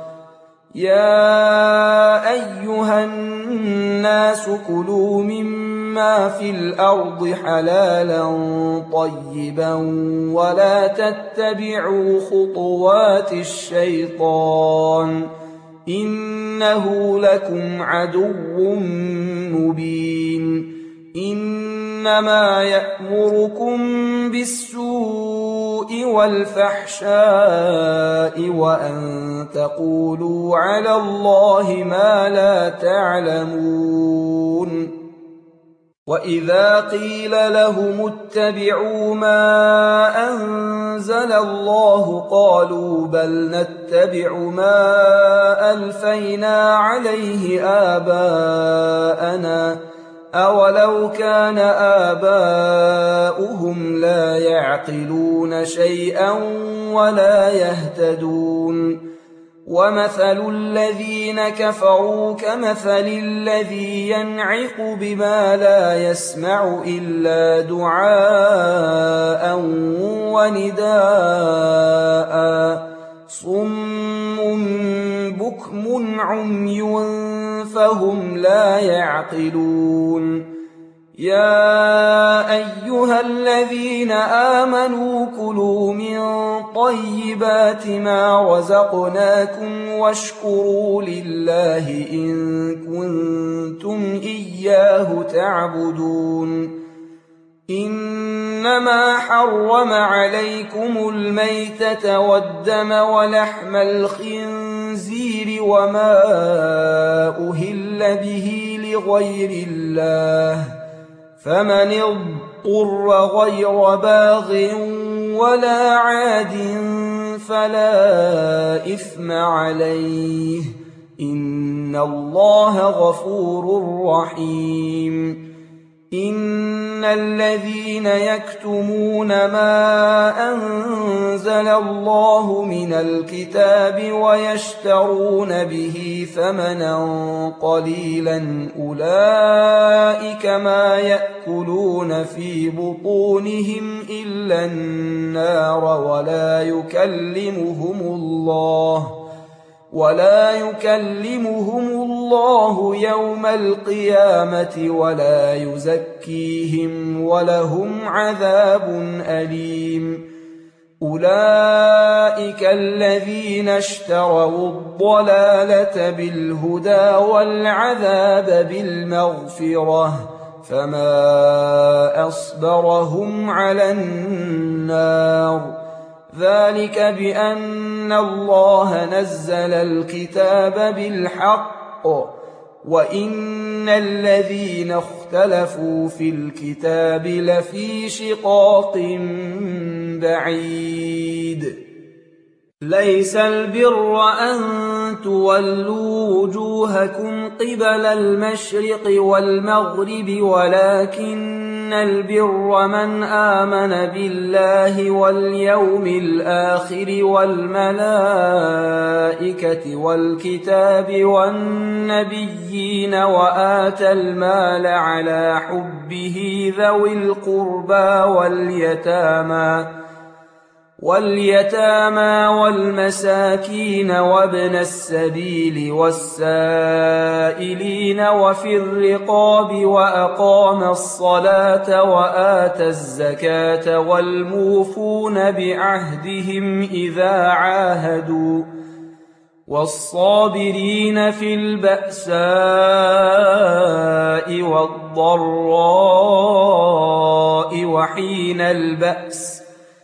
يا أيها الناس كلوا مما في الأرض حلالا طيبا ولا تتبعوا خطوات الشيطان إنه لكم عدو مبين إنما يأمركم بالسوء والفحشاء وأن تقولوا على الله ما لا تعلمون وإذا قيل لهم اتبعوا ما أنزل الله قالوا بل نتبع ما ألفينا عليه آباءنا أولو كان آباؤهم لا يعقلون شيئا ولا يهتدون ومثل الذين كفروا كمثل الذي ينعق بما لا يسمع إلا دعاء ونداء صم بكم عمي فهم لا يعقلون يا أيها الذين آمنوا كلوا من طيبات ما رزقناكم واشكروا لله إن كنتم إياه تعبدون إنما حرم عليكم الميتة والدم ولحم الخنزير وما أهل به لغير الله فمن اضطر غير باغ ولا عاد فلا إثم عليه إن الله غفور رحيم إن الذين يكتمون ما أنزل الله من الكتاب ويشترون به ثمنا قليلا أولئك ما يأكلون في بطونهم إلا النار ولا يكلمهم الله ولا يكلمهم الله يوم القيامة ولا يزكيهم ولهم عذاب أليم أولئك الذين اشتروا الضلالة بالهدى والعذاب بالمغفرة فما أصبرهم على النار ذلك بأن الله نزل الكتاب بالحق وإن الذين اختلفوا في الكتاب لفي شقاق بعيد ليس البر أن تولوا وجوهكم قبل المشرق والمغرب ولكن البر من آمن بالله واليوم الآخر والملائكة والكتاب والنبيين وآتى المال على حبه ذوي القربى واليتامى واليتامى والمساكين وابن السبيل والسائلين وفي الرقاب وأقام الصلاة وآتى الزكاة والموفون بعهدهم إذا عاهدوا والصابرين في البأساء والضراء وحين البأس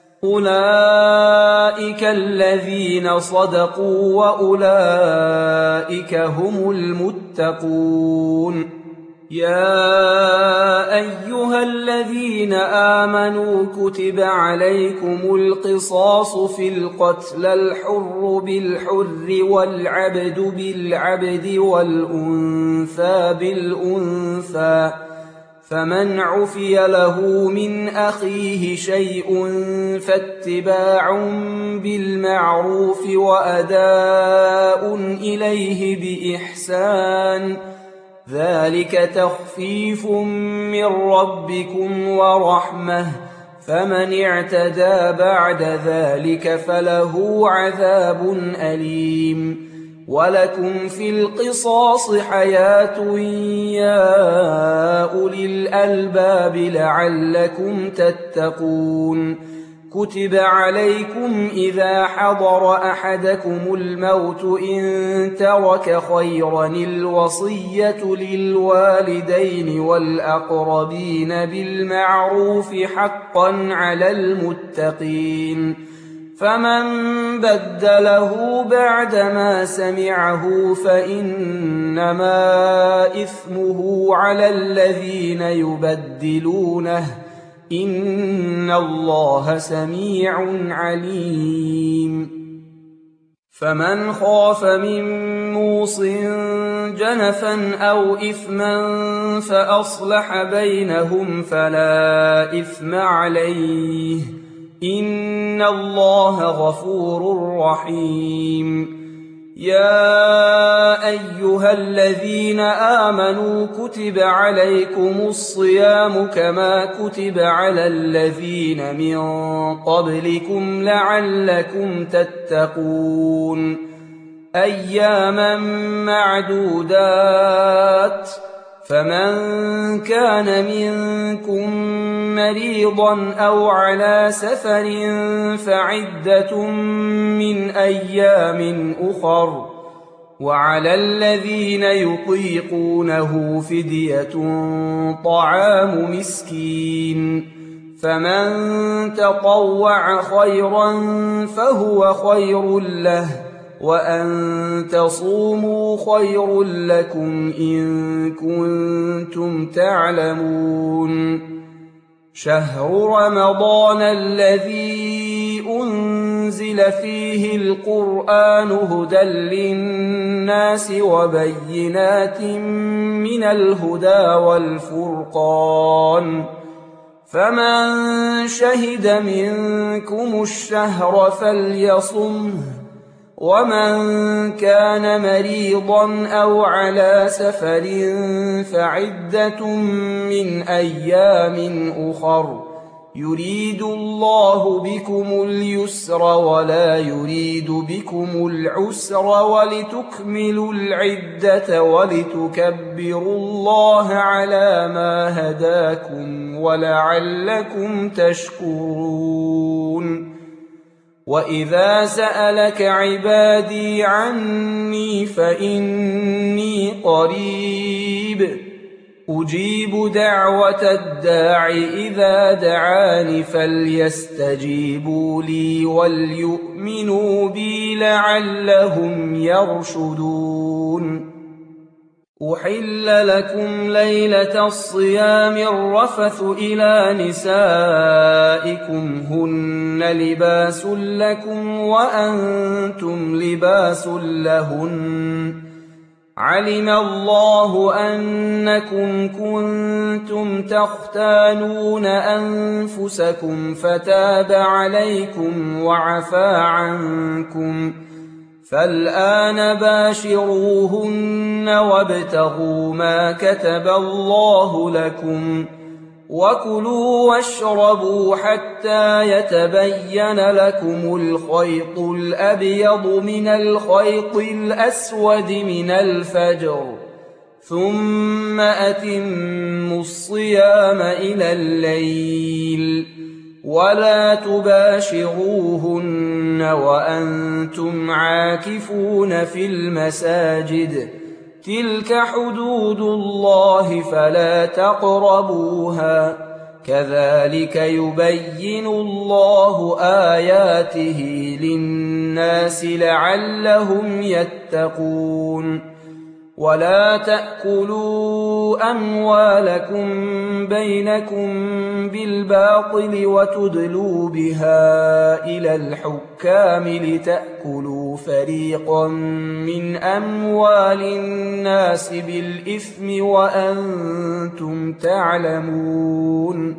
أولئك الذين صدقوا وأولئك هم المتقون يا أيها الذين آمنوا كتب عليكم القصاص في القتل الحر بالحر والعبد بالعبد والأنثى بالأنثى فمن عفي له من أخيه شيء فاتباع بالمعروف وأداء إليه بإحسان ذلك تخفيف من ربكم ورحمة فمن اعتدى بعد ذلك فله عذاب أليم ولكم في القصاص حياة يا أولي الألباب لعلكم تتقون كتب عليكم إذا حضر أحدكم الموت إن ترك خيرا الوصية للوالدين والأقربين بالمعروف حقا على المتقين فمن بدله بعدما سمعه فإنما إثمه على الذين يبدلونه إن الله سميع عليم فمن خاف من موص جنفا أو إثما فأصلح بينهم فلا إثم عليه إن الله غفور رحيم يا أيها الذين آمنوا كتب عليكم الصيام كما كتب على الذين من قبلكم لعلكم تتقون أياما معدودات فمن كان منكم مريضا أو على سفر فعدة من أيام أخر وعلى الذين يطيقونه فدية طعام مسكين فمن تطوع خيرا فهو خير له وأن تصوموا خير لكم إن كنتم تعلمون شهر رمضان الذي أنزل فيه القرآن هدى للناس وبينات من الهدى والفرقان فمن شهد منكم الشهر فليصمه ومن كان مريضا أو على سفر فعدة من أيام أخر يريد الله بكم اليسر ولا يريد بكم العسر ولتكملوا العدة ولتكبروا الله على ما هداكم ولعلكم تشكرون وإذا سألك عبادي عني فإني قريب أجيب دعوة الداع إذا دعاني فليستجيبوا لي وليؤمنوا بي لعلهم يرشدون أحل لكم ليلة الصيام الرفث إلى نسائكم هن لباس لكم وأنتم لباس لهن علم الله أنكم كنتم تختانون أنفسكم فتاب عليكم وعفى عنكم فالآن باشروهن وابتغوا ما كتب الله لكم وكلوا واشربوا حتى يتبين لكم الخيط الأبيض من الخيط الأسود من الفجر ثم أتموا الصيام إلى الليل ولا تباشروهن وأنتم عاكفون في المساجد تلك حدود الله فلا تقربوها كذلك يبين الله آياته للناس لعلهم يتقون ولا تأكلوا أموالكم بينكم بالباطل وتدلوا بها إلى الحكام لتأكلوا فريقا من أموال الناس بالإثم وأنتم تعلمون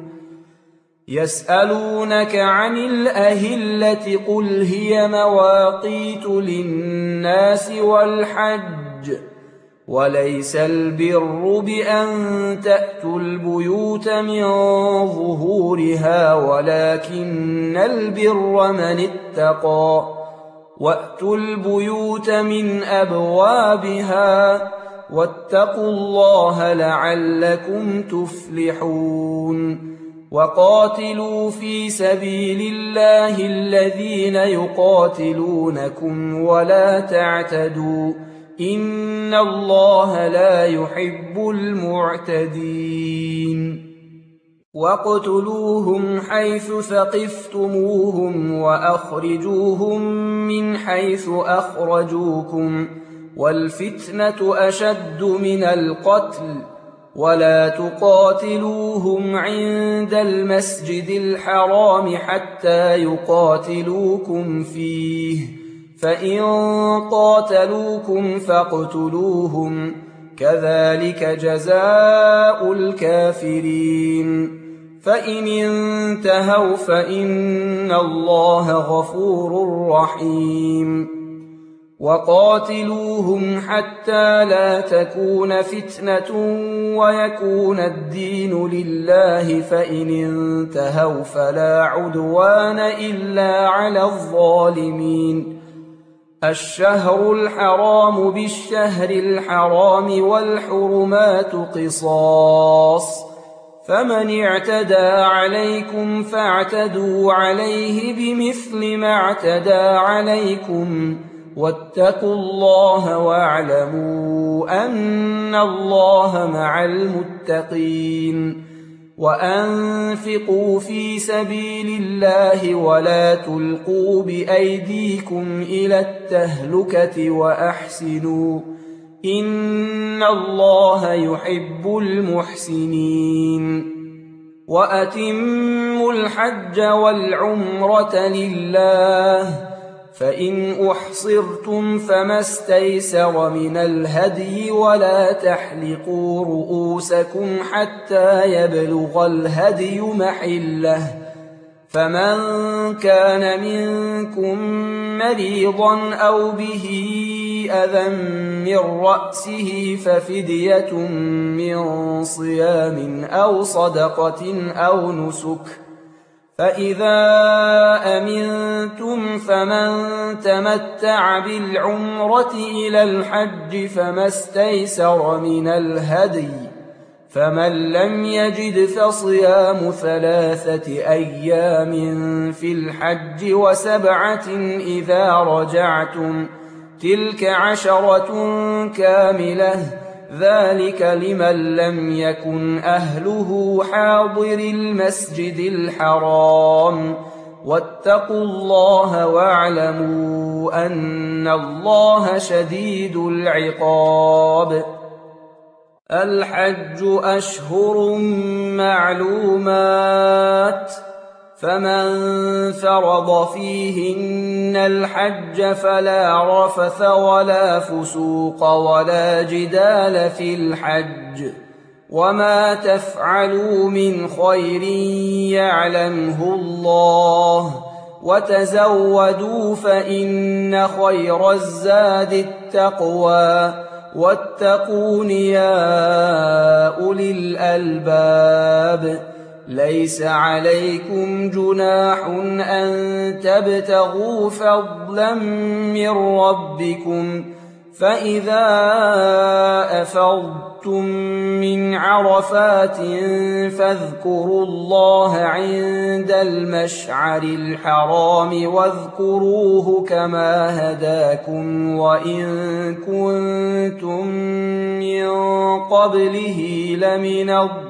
يسألونك عن الأهلة قل هي مواقيت للناس والحج وليس البر بأن تأتوا البيوت من ظهورها ولكن البر من اتقى وأتوا البيوت من أبوابها واتقوا الله لعلكم تفلحون وقاتلوا في سبيل الله الذين يقاتلونكم ولا تعتدوا إن الله لا يحب المعتدين واقتلوهم حيث ثقفتموهم وأخرجوهم من حيث أخرجوكم والفتنة أشد من القتل ولا تقاتلوهم عند المسجد الحرام حتى يقاتلوكم فيه فإن قاتلوكم فاقتلوهم كذلك جزاء الكافرين فإن انتهوا فإن الله غفور رحيم وقاتلوهم حتى لا تكون فتنة ويكون الدين لله فإن انتهوا فلا عدوان إلا على الظالمين الشهر الحرام بالشهر الحرام والحرمات قصاص فمن اعتدى عليكم فاعتدوا عليه بمثل ما اعتدى عليكم واتقوا الله واعلموا أن الله مع المتقين وأنفقوا في سبيل الله ولا تلقوا بأيديكم إلى التهلكة وأحسنوا إن الله يحب المحسنين وأتموا الحج والعمرة لله فإن أحصرتم فما استيسر من الهدي ولا تحلقوا رؤوسكم حتى يبلغ الهدي محله فمن كان منكم مريضا أو به أذى من رأسه ففدية من صيام أو صدقة أو نسك فإذا أمنتم فمن تمتع بالعمرة إلى الحج فما استيسر من الهدي فمن لم يجد فصيام ثلاثة أيام في الحج وسبعة إذا رجعتم تلك عشرة كاملة ذلك لمن لم يكن أهله حاضر المسجد الحرام واتقوا الله واعلموا أن الله شديد العقاب الحج أشهر معلومات فمن فرض فيهن الحج فلا رفث ولا فسوق ولا جدال في الحج وما تفعلوا من خير يعلمه الله وتزودوا فإن خير الزاد التقوى واتقون يا أولي الألباب ليس عليكم جناح أن تبتغوا فضلا من ربكم فإذا أفضتم من عرفات فاذكروا الله عند المشعر الحرام واذكروه كما هداكم وإن كنتم من قبله لمن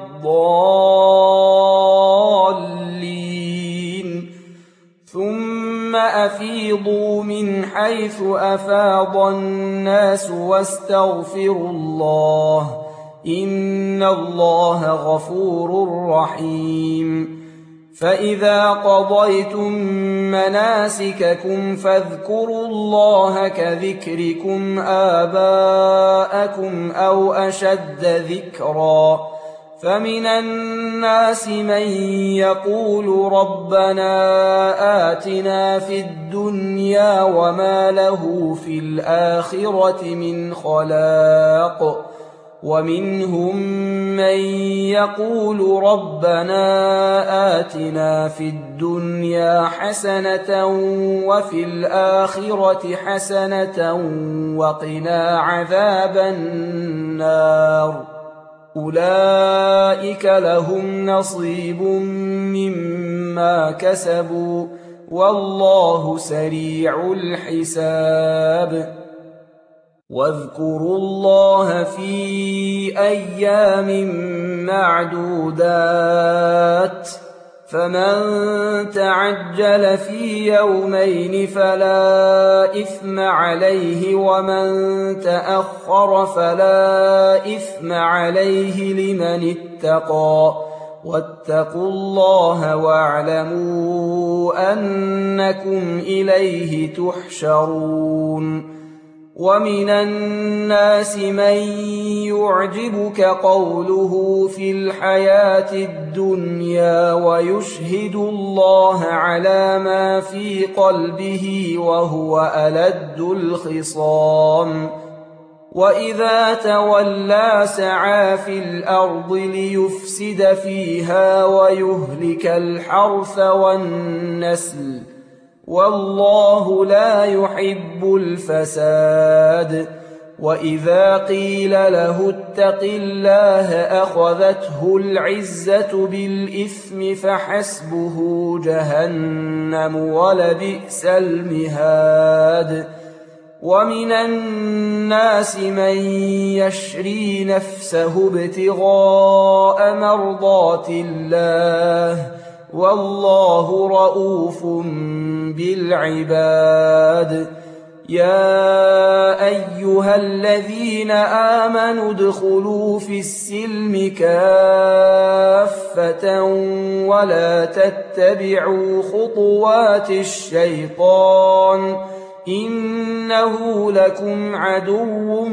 الضالين ثم أفيضوا من حيث أفاض الناس واستغفروا الله إن الله غفور رحيم فإذا قضيتم مناسككم فاذكروا الله كذكركم آباءكم أو أشد ذكرا فمن الناس من يقول ربنا آتنا في الدنيا وما له في الآخرة من خلاق ومنهم من يقول ربنا آتنا في الدنيا حسنة وفي الآخرة حسنة وقنا عذاب النار أولئك لهم نصيب مما كسبوا والله سريع الحساب واذكروا الله في أيام معدودات فمن تعجل في يومين فلا إثم عليه ومن تأخر فلا إثم عليه لمن اتقى واتقوا الله واعلموا أنكم إليه تحشرون ومن الناس من يعجبك قوله في الحياة الدنيا ويشهد الله على ما في قلبه وهو ألد الخصام وإذا تولى سعى في الأرض ليفسد فيها ويهلك الحرث والنسل والله لا يحب الفساد وإذا قيل له اتق الله أخذته العزة بالإثم فحسبه جهنم ولبئس المهاد ومن الناس من يشري نفسه ابتغاء مرضات الله والله رؤوف بالعباد يا أيها الذين آمنوا ادخلوا في السلم كافة ولا تتبعوا خطوات الشيطان إنه لكم عدو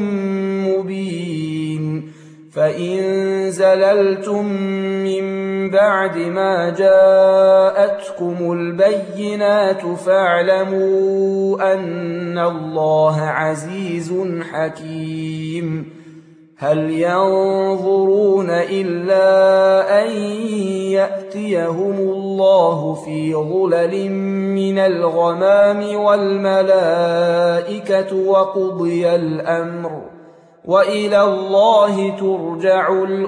مبين فإن زللتم من بعد ما جاءتكم البينات فاعلموا أن الله عزيز حكيم هل ينظرون إلا أن يأتيهم الله في ظلل من الغمام والملائكة وقضي الأمر وإلى الله ترجع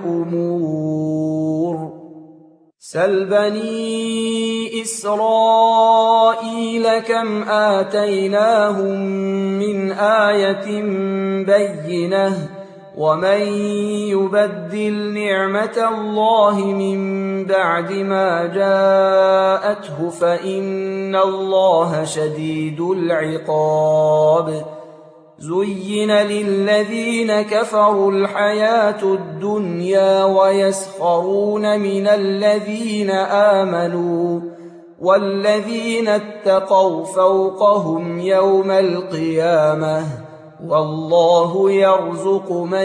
الأمور سل بني إسرائيل كم آتيناهم من آية بينة ومن يبدل نعمة الله من بعد ما جاءته فإن الله شديد العقاب زين للذين كفروا الحياة الدنيا ويسخرون من الذين آمنوا والذين اتقوا فوقهم يوم القيامة والله يرزق من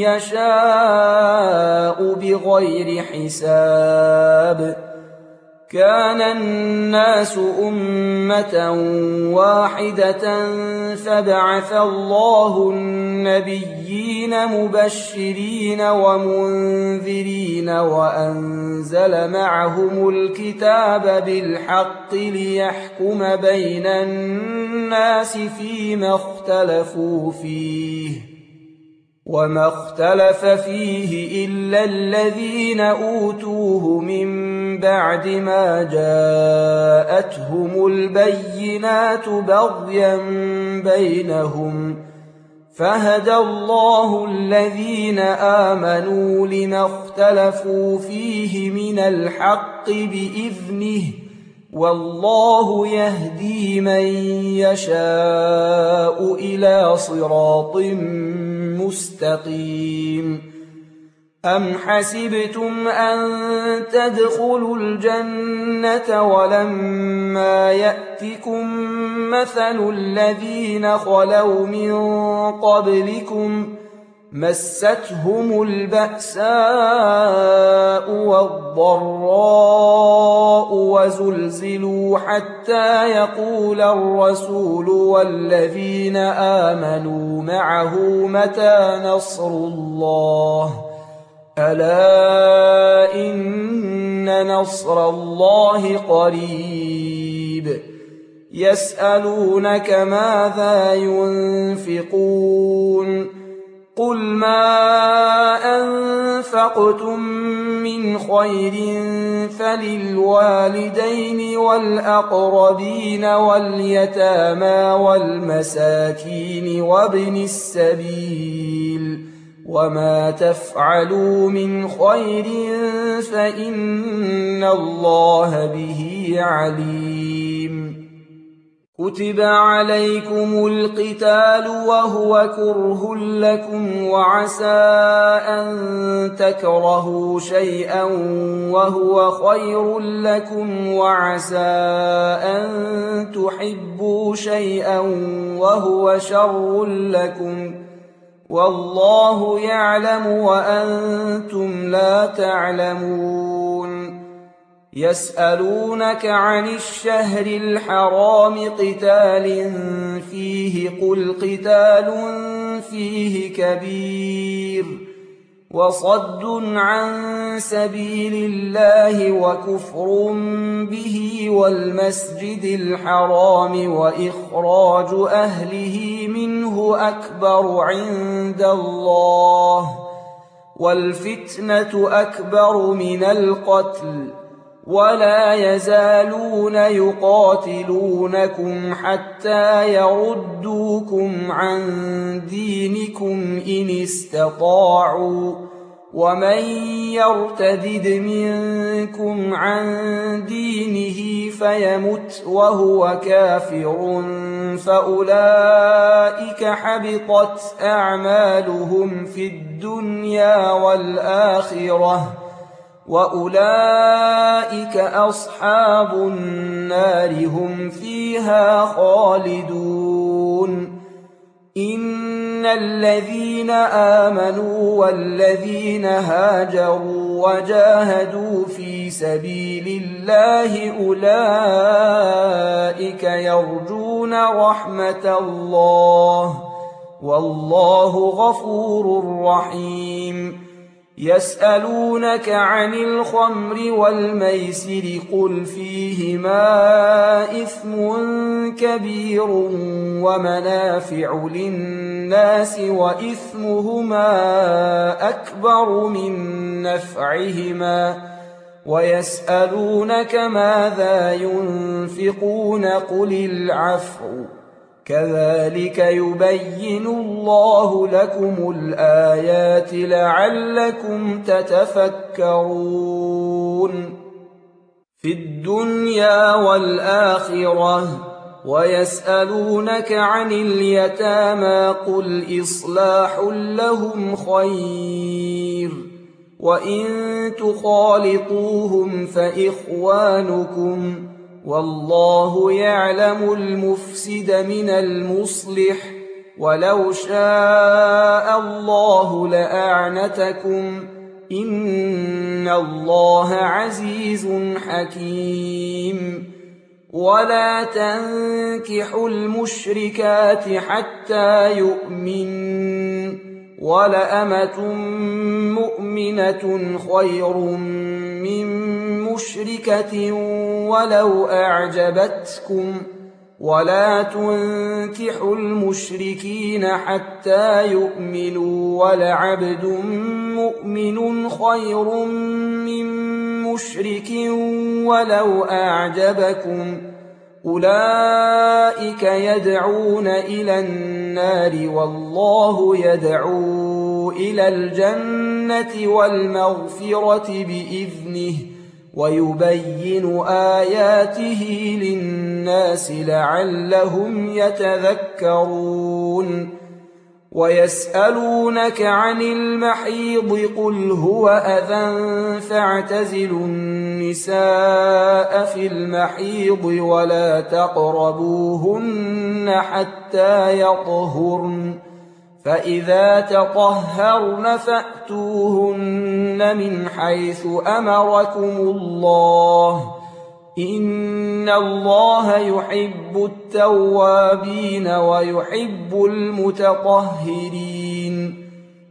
يشاء بغير حساب كان الناس أمة واحدة فبعث الله النبيين مبشرين ومنذرين وأنزل معهم الكتاب بالحق ليحكم بين الناس فيما اختلفوا فيه وما اختلف فيه إلا الذين أوتوه من بعد ما جاءتهم البينات بغيا بينهم فهدى الله الذين آمنوا لما اختلفوا فيه من الحق بإذنه والله يهدي من يشاء إلى صراط مستقيم أم حسبتم أن تدخلوا الجنة ولما يأتكم مثل الذين خلوا من قبلكم مستهم البأساء والضراء وزلزلوا حتى يقول الرسول والذين آمنوا معه متى نصر الله ألا إن نصر الله قريب يسألونك ماذا ينفقون قل ما أنفقتم من خير فللوالدين والأقربين واليتامى والمساكين وابن السبيل وما تفعلوا من خير فإن الله به عليم كتب عليكم القتال وهو كره لكم وعسى أن تكرهوا شيئا وهو خير لكم وعسى أن تحبوا شيئا وهو شر لكم والله يعلم وأنتم لا تعلمون يسألونك عن الشهر الحرام قتال فيه قل قتال فيه كبير وصد عن سبيل الله وكفر به والمسجد الحرام وإخراج أهله منه أكبر عند الله والفتنة أكبر من القتل ولا يزالون يقاتلونكم حتى يردوكم عن دينكم إن استطاعوا ومن يرتدد منكم عن دينه فيمت وهو كافر فأولئك حبطت أعمالهم في الدنيا والآخرة وأولئك أصحاب النار هم فيها خالدون إن الذين آمنوا والذين هاجروا وجاهدوا في سبيل الله أولئك يرجون رحمة الله والله غفور رحيم يسألونك عن الخمر والميسر قل فيهما إثم كبير ومنافع للناس وإثمهما أكبر من نفعهما ويسألونك ماذا ينفقون قل العفو كذلك يبين الله لكم الآيات لعلكم تتفكرون في الدنيا والآخرة ويسألونك عن اليتامى قل إصلاح لهم خير وإن تخالطوهم فإخوانكم والله يعلم المفسد من المصلح ولو شاء الله لأعنتكم إن الله عزيز حكيم ولا تنكحوا المشركات حتى يؤمنن ولأمة مؤمنة خير من مشركة ولو أعجبتكم ولا تنكحوا المشركين حتى يؤمنوا ولعبد مؤمن خير من مشرك ولو أعجبكم أولئك يدعون إلى النار والله يدعو إلى الجنة والمغفرة بإذنه ويبين آياته للناس لعلهم يتذكرون ويسألونك عن المحيض قل هو أذى فاعتزلوا النساء في المحيض ولا تقربوهن حتى يطهرن فإذا تطهرن فأتوهن من حيث أمركم الله إن الله يحب التوابين ويحب المتطهرين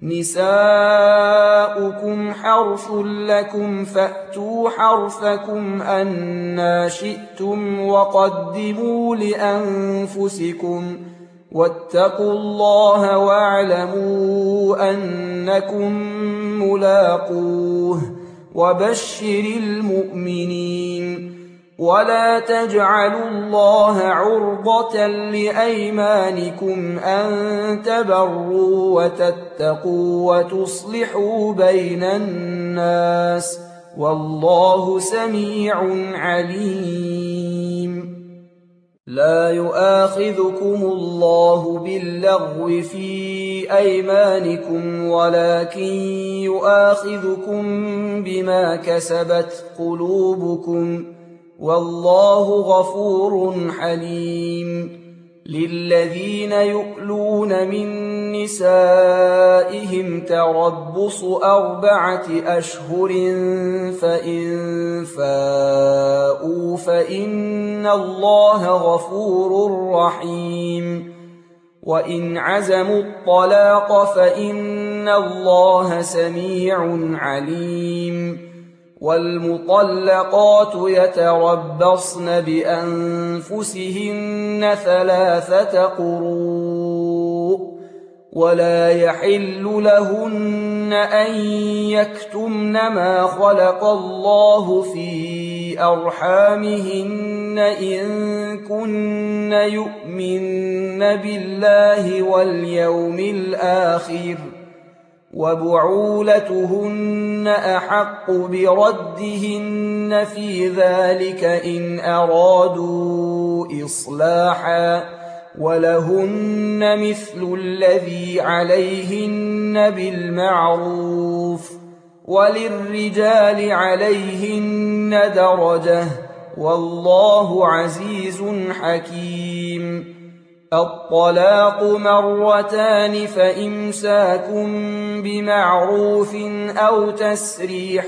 نساؤكم حرث لكم فأتوا حرثكم أنا شئتم وقدموا لأنفسكم واتقوا الله واعلموا أنكم ملاقوه وبشر المؤمنين ولا تجعلوا الله عرضة لأيمانكم أن تبروا وتتقوا وتصلحوا بين الناس والله سميع عليم لا يؤاخذكم الله باللغو في أيمانكم ولكن يؤاخذكم بما كسبت قلوبكم والله غفور حليم للذين يؤلون من نسائهم تربص أربعة أشهر فإن فاءوا فإن الله غفور رحيم وإن عزموا الطلاق فإن الله سميع عليم والمطلقات يتربصن بأنفسهن ثلاثة قروء ولا يحل لهن أن يكتمن ما خلق الله في أرحامهن إن كن يؤمن بالله واليوم الآخر وبعولتهن أحق بردهن في ذلك إن أرادوا إصلاحا ولهن مثل الذي عليهن بالمعروف وللرجال عليهن درجة والله عزيز حكيم الطلاق مرتان فإمساك بمعروف أو تسريح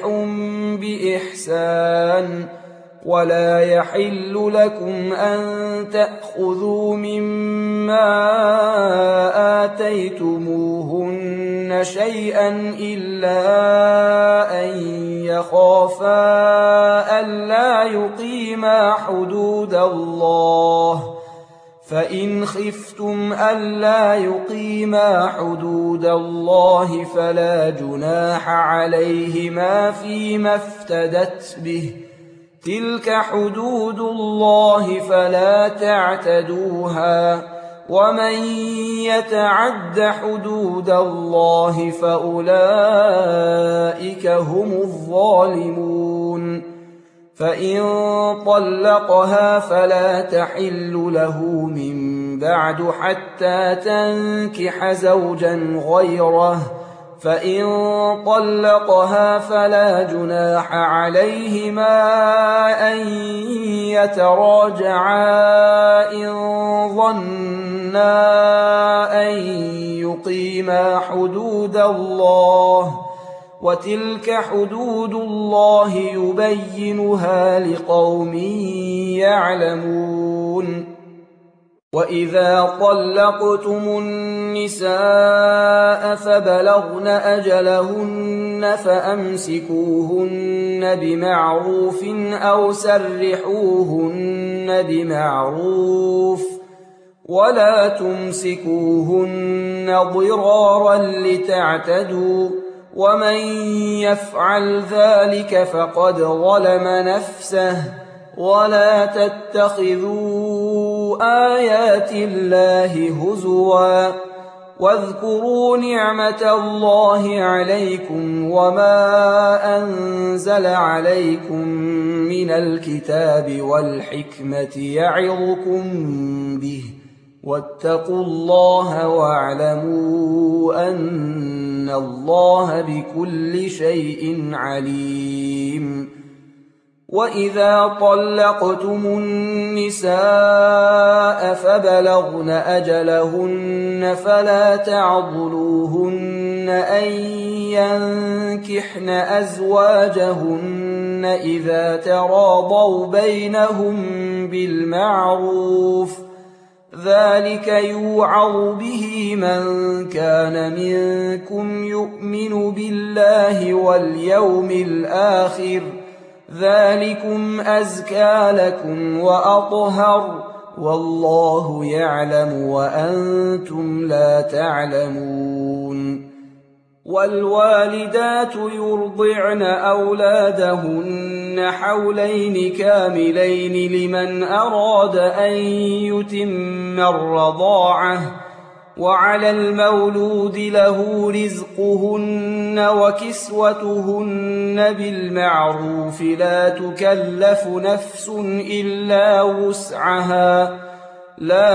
بإحسان ولا يحل لكم أن تأخذوا مما آتيتموهن شيئا إلا أن يخافا ألا يقيما حدود الله فإن خفتم ألا يقيما حدود الله فلا جناح عليهما فيما افتدت به تلك حدود الله فلا تعتدوها ومن يتعد حدود الله فأولئك هم الظالمون فإن طلقها فلا تحل له من بعد حتى تنكح زوجا غيره فإن طلقها فلا جناح عليهما أن يتراجعا إن ظنا أن يقيما حدود الله وتلك حدود الله يبينها لقوم يعلمون. وإذا طلقتم النساء فبلغن أجلهن فأمسكوهن بمعروف أو سرحوهن بمعروف ولا تمسكوهن ضرارا لتعتدوا، ومن يفعل ذلك فقد ظلم نفسه. ولا تتخذوا آيات الله هزوا، واذكروا نعمة الله عليكم وما أنزل عليكم من الكتاب والحكمة يعظكم به، واتقوا الله واعلموا أن الله بكل شيء عليم. وإذا طلقتم النساء فبلغن أجلهن فلا تعضلوهن أن ينكحن أزواجهن إذا تراضوا بينهم بالمعروف، ذلك يوعظ به من كان منكم يؤمن بالله واليوم الآخر، ذلكم أزكى لكم وأطهر، والله يعلم وأنتم لا تعلمون. والوالدات يرضعن أولادهن حولين كاملين لمن أراد أن يتم الرضاعة، وعلى المولود له رزقهن وكسوتهن بالمعروف، لا تكلف نفس إلا وسعها، لا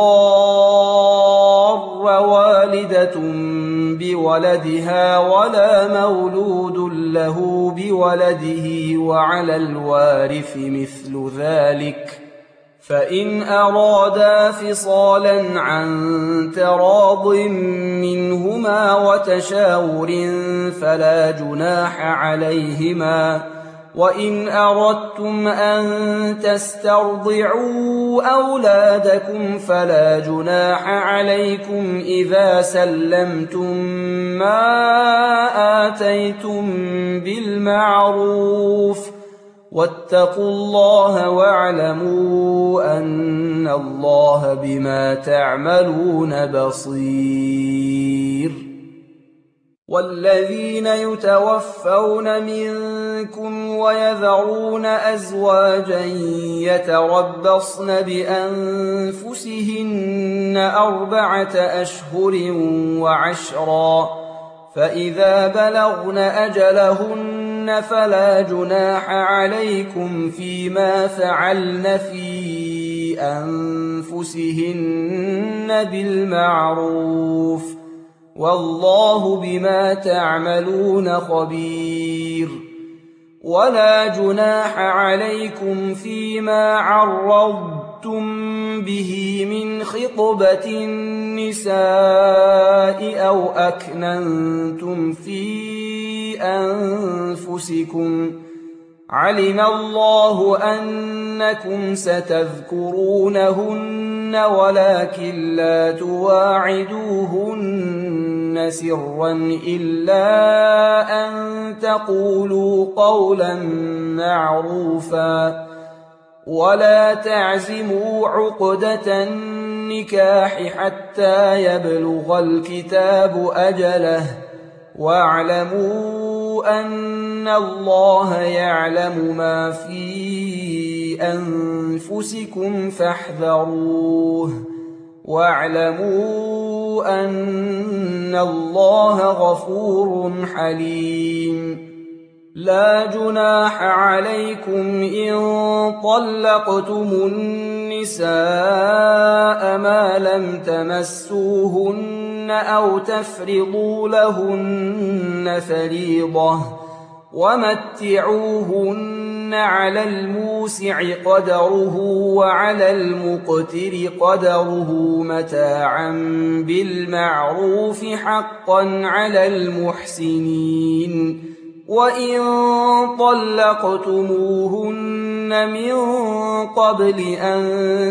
تضار والدة بولدها ولا مولود له بولده، وعلى الوارث مثل ذلك، فإن أرادا فصالا عن تراض منهما وتشاور فلا جناح عليهما. وإن أردتم أن تسترضعوا أولادكم فلا جناح عليكم إذا سلمتم ما آتيتم بالمعروف، واتقوا الله واعلموا أن الله بما تعملون بصير. والذين يتوفون منكم ويذرون أزواجا يتربصن بأنفسهن أربعة أشهر وعشرا، فإذا بلغن أجلهن فلا جناح عليكم فيما فعلن في أنفسهن بالمعروف، والله بما تعملون خبير. ولا جناح عليكم فيما عرضتم به من خطبة النساء أو أكننتم في أنفسكم، علم الله أنكم ستذكرونهن ولكن لا تواعدوهن سرا إلا أن تقولوا قولا معروفا، ولا تعزموا عقدة النكاح حتى يبلغ الكتاب أجله، واعلموا أن الله يعلم ما في أنفسكم فاحذروه، واعلموا أن الله غفور حليم. لا جناح عليكم إن طلقتم النساء ما لم تمسوهن أو تفرضوا لهن فريضة، ومتعوهن على الموسع قدره وعلى المقتر قدره متاعا بالمعروف حقا على المحسنين. وإن طلقتموهن من قبل أن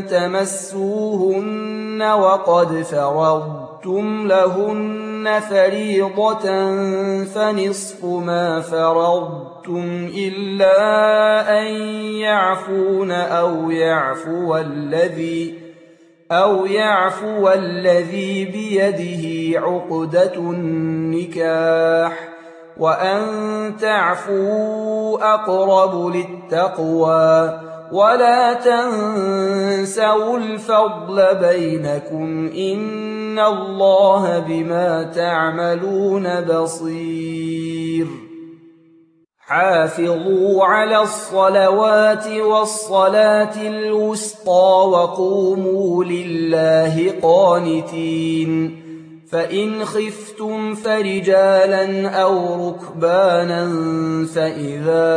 تمسوهن وقد فرضتم لهن فريضة فنصف ما فرضتم إلا أن يعفون أو يعفو الذي أو يعفو الذي بيده عقدة النكاح وأن تعفوا أقرب للتقوى ولا تنسوا الفضل بينكم إن الله بما تعملون بصير. حافظوا على الصلوات والصلاة الوسطى وقوموا لله قانتين. فإن خفتم فرجالا أو ركبانا فإذا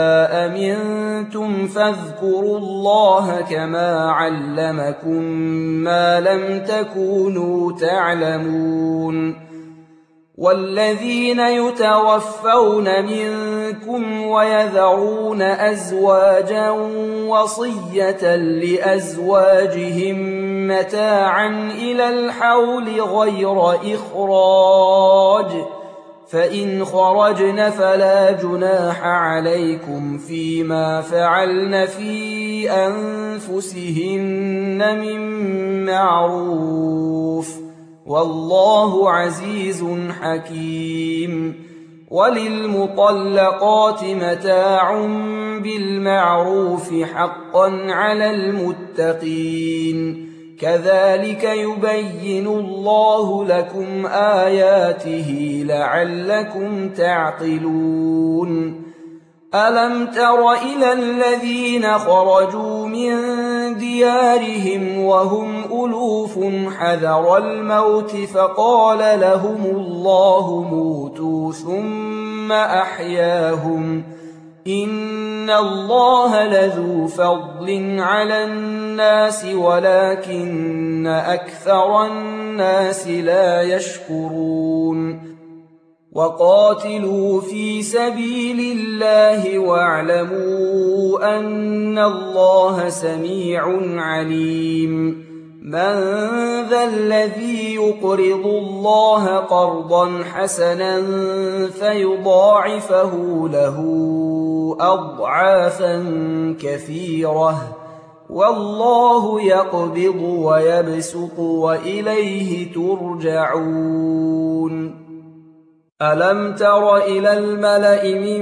أمنتم فاذكروا الله كما علمكم ما لم تكونوا تعلمون. والذين يتوفون منكم ويذرون أزواجا وصية لأزواجهم متاعا إلى الحول غير إخراج فإن خرجن فلا جناح عليكم فيما فعلن في أنفسهن من معروف والله عزيز حكيم. وللمطلقات متاع بالمعروف حقا على المتقين. كذلك يبين الله لكم آياته لعلكم تعقلون. ألم تر إلى الذين خرجوا من ديارهم وهم ألوف حذر الموت فقال لهم الله موتوا ثم أحياهم إن الله لذو فضل على الناس ولكن أكثر الناس لا يشكرون. وقاتلوا في سبيل الله واعلموا أن الله سميع عليم. من ذا الذي يقرض الله قرضا حسنا فيضاعفه له أضعافا كثيرة والله يقبض ويبسط وإليه ترجعون. ألم تر إلى الملأ من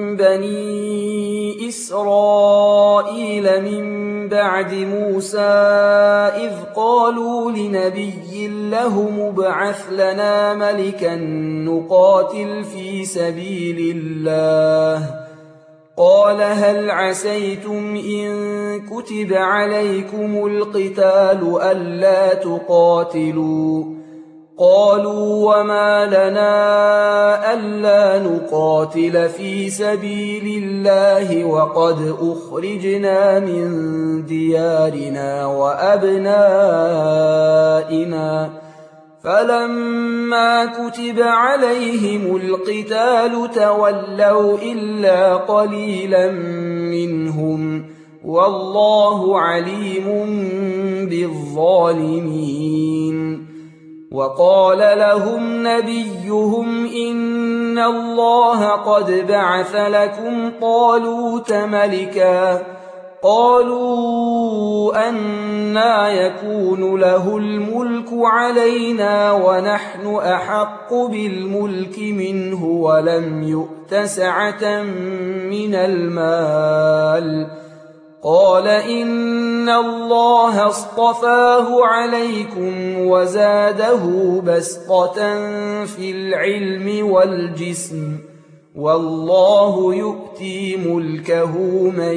بني إسرائيل من بعد موسى إذ قالوا لنبي له ابعث لنا ملكا نقاتل في سبيل الله قال هل عسيتم إن كتب عليكم القتال ألا تقاتلوا قالوا وما لنا ألا نقاتل في سبيل الله وقد أخرجنا من ديارنا وأبنائنا فلما كتب عليهم القتال تولوا إلا قليلا منهم والله عليم بالظالمين. وقال لهم نبيهم إن الله قد بعث لكم طالوت ملكا قالوا أنى يكون له الملك علينا ونحن أحق بالملك منه ولم يؤت سعة من المال قال إن الله اصطفاه عليكم وزاده بسطة في العلم والجسم والله يؤتي ملكه من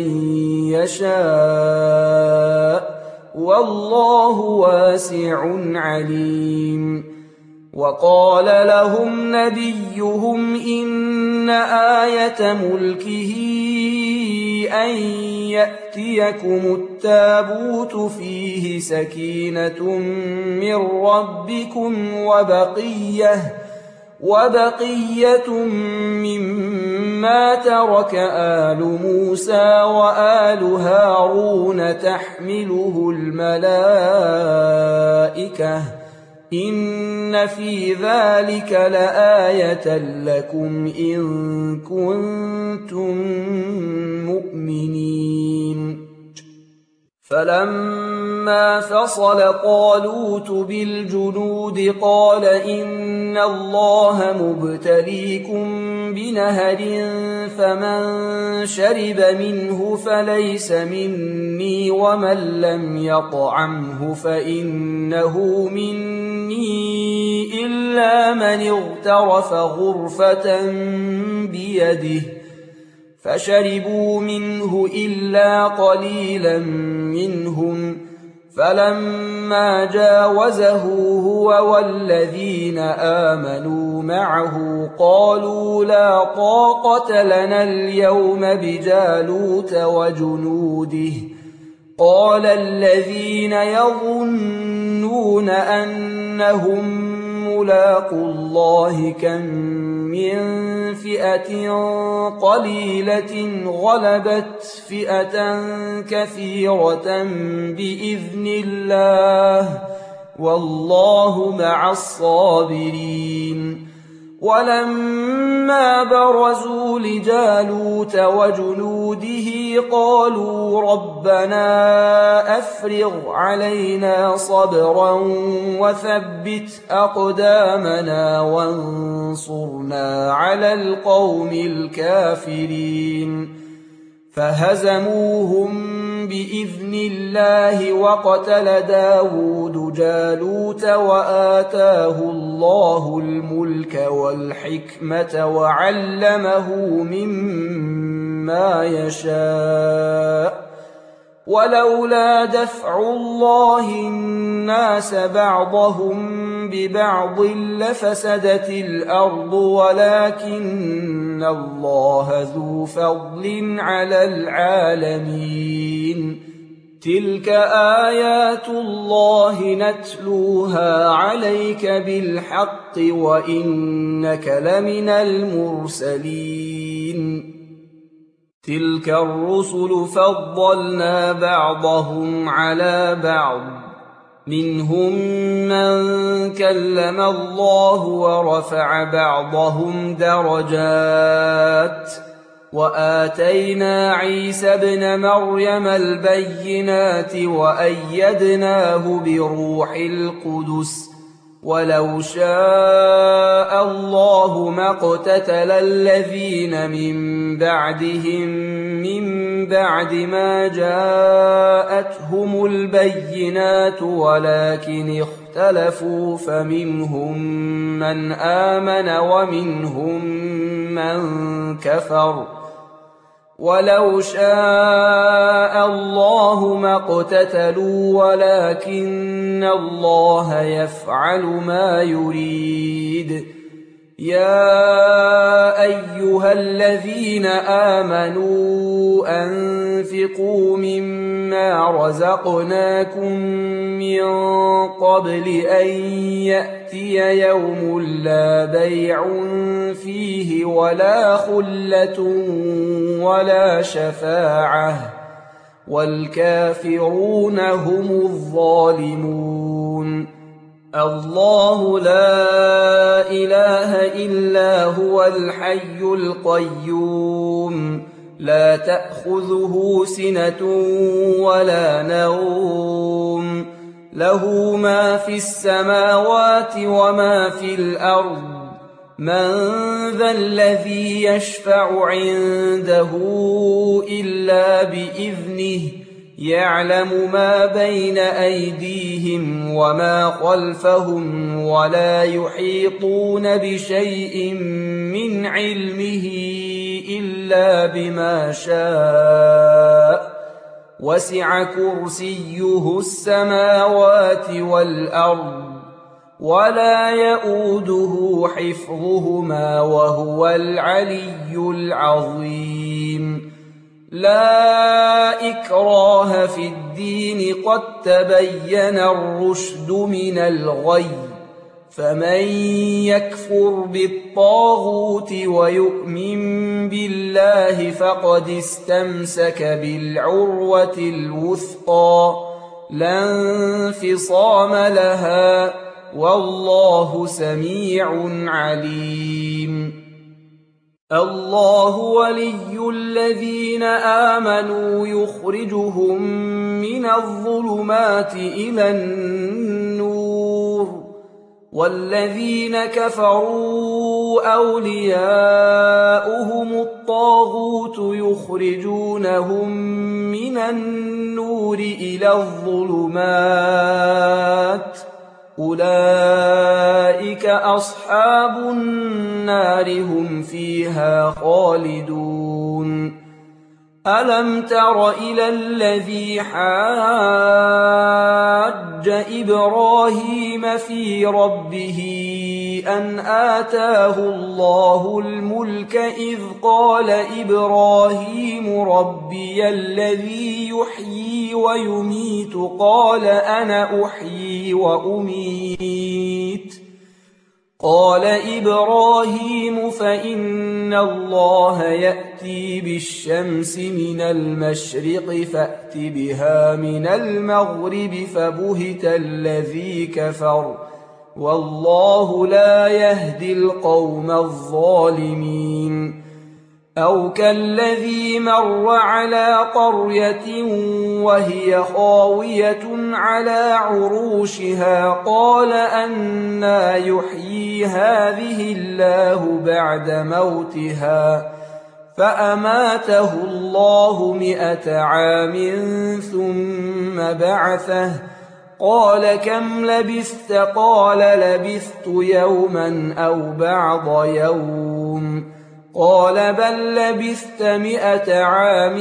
يشاء والله واسع عليم. وقال لهم نبيهم إن آية ملكه أن يأتيكم التابوت فيه سكينة من ربكم وبقية وبقية مما ترك آل موسى وآل هارون تحمله الملائكة إن في ذلك لآية لكم إن كنتم مؤمنين. فلما فصل طالوت بالجنود قال إن الله مبتليكم بنهر فمن شرب منه فليس مني ومن لم يطعمه فإنه مني إلا من اغترف غرفة بيده فشربوا منه إلا قليلا منهم فلما جاوزه هو والذين آمنوا معه قالوا لا طاقة لنا اليوم بجالوت وجنوده قال الذين يظنون أنهم ملاقو الله كم من فئة قليلة غلبت فئة كثيرة بإذن الله والله مع الصابرين. ولما برزوا لجالوت وجنوده قالوا ربنا أفرغ علينا صبرا وثبت أقدامنا وانصرنا على القوم الكافرين. فهزموهم بإذن الله وقتل داود جالوت وآتاه الله الملك والحكمة وعلمه مما يشاء ولولا دفع الله الناس بعضهم ببعض لفسدت الأرض ولكن الله ذو فضل على العالمين. تلك آيات الله نتلوها عليك بالحق وإنك لمن المرسلين. تلك الرسل فضلنا بعضهم على بعض منهم من كلم الله ورفع بعضهم درجات وآتينا عيسى ابن مريم البينات وأيدناه بروح القدس ولو شاء الله ما اقتتل الذين من بعدهم من بعد ما جاءتهم البينات ولكن اختلفوا فمنهم من آمن ومنهم من كفر ولو شاء الله ما اقتتلوا ولكن الله يفعل ما يريد. يا أيها الذين آمنوا أنفقوا مما رزقناكم من قبل أن يأتي يوم لا بيع فيه ولا خلة ولا شفاعة والكافرون هم الظالمون. الله لا إله إلا هو الحي القيوم لا تأخذه سنة ولا نوم له ما في السماوات وما في الأرض من ذا الذي يشفع عنده إلا بإذنه يعلم ما بين أيديهم وما خلفهم ولا يحيطون بشيء من علمه إلا بما شاء وسع كرسيه السماوات والأرض ولا يؤوده حفظهما وهو العلي العظيم. لا إكراه في الدين قد تبين الرشد من الغي فمن يكفر بالطاغوت ويؤمن بالله فقد استمسك بالعروة الوثقى لا انفصام لها والله سميع عليم الله ولي الذين آمنوا يخرجهم من الظلمات إلى النور والذين كفروا أولياؤهم الطاغوت يخرجونهم من النور إلى الظلمات أولئك أصحاب النار هم فيها خالدون ألم تر إلى الذي حاج إبراهيم في ربه أن آتاه الله الملك إذ قال إبراهيم ربي الذي يحيي ويميت قال أنا أحيي وأميت قال إبراهيم فإن الله يأتي بالشمس من المشرق فأت بها من المغرب فبهت الذي كفر والله لا يهدي القوم الظالمين أو كالذي مر على قرية وهي خاوية على عروشها قال أنى يحيي هذه الله بعد موتها فأماته الله مئة عام ثم بعثه قال كم لبثت قال لبثت يوما أو بعض يوم قال بل لبثت مئة عام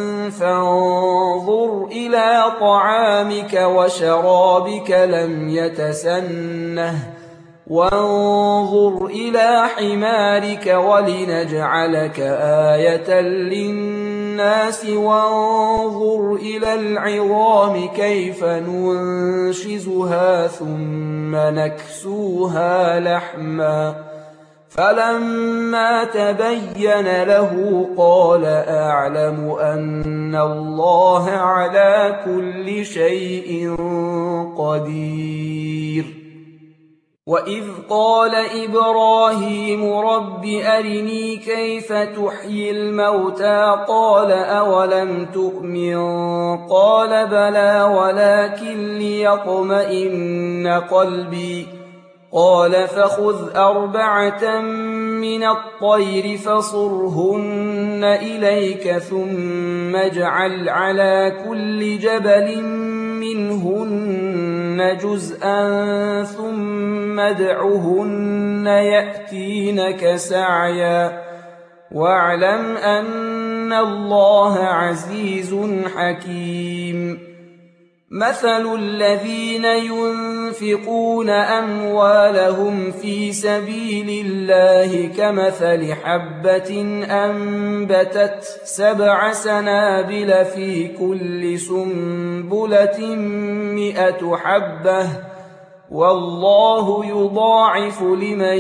فانظر إلى طعامك وشرابك لم يتسنه وانظر إلى حمارك ولنجعلك آية للناس وانظر إلى العظام كيف ننشزها ثم نكسوها لحما فلما تبين له قال أعلم أن الله على كل شيء قدير وإذ قال إبراهيم رب أرني كيف تحيي الموتى قال أولم تؤمن قال بلى ولكن ليطمئن قلبي قال فخذ أربعة من الطير فصرهن إليك ثم اجعل على كل جبل منهن جزءا ثم ادعهن يأتينك سعيا واعلم أن الله عزيز حكيم مثل الذين ينفقون أموالهم في سبيل الله كمثل حبة أنبتت سبع سنابل في كل سنبلة مئة حبة والله يضاعف لمن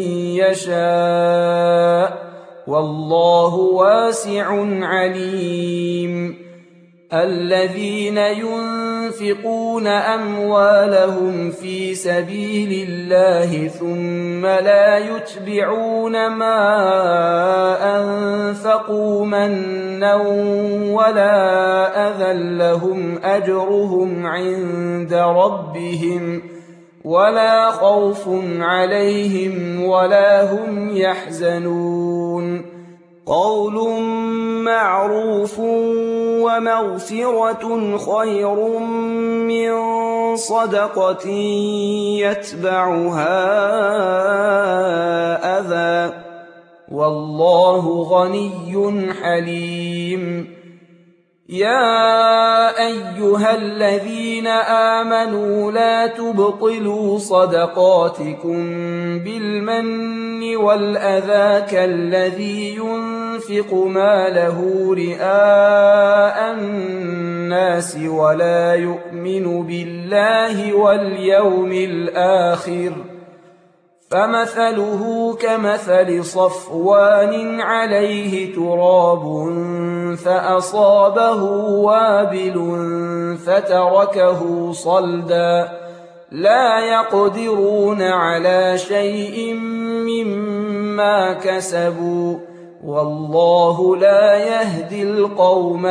يشاء والله واسع عليم الذين ينفقون أموالهم في سبيل الله ثم لا يتبعون ما أنفقوا منا ولا أذى لهم أجرهم عند ربهم ولا خوف عليهم ولا هم يحزنون قول معروف ومغفرة خير من صدقة يتبعها أذى والله غني حليم يا أيها الذين آمنوا لا تبطلوا صدقاتكم بالمن والأذى كالذي ينفق ماله رئاء الناس ولا يؤمن بالله واليوم الآخر فمثله كمثل صفوان عليه تراب فأصابه وابل فتركه صلدا لا يقدرون على شيء مما كسبوا والله لا يهدي القوم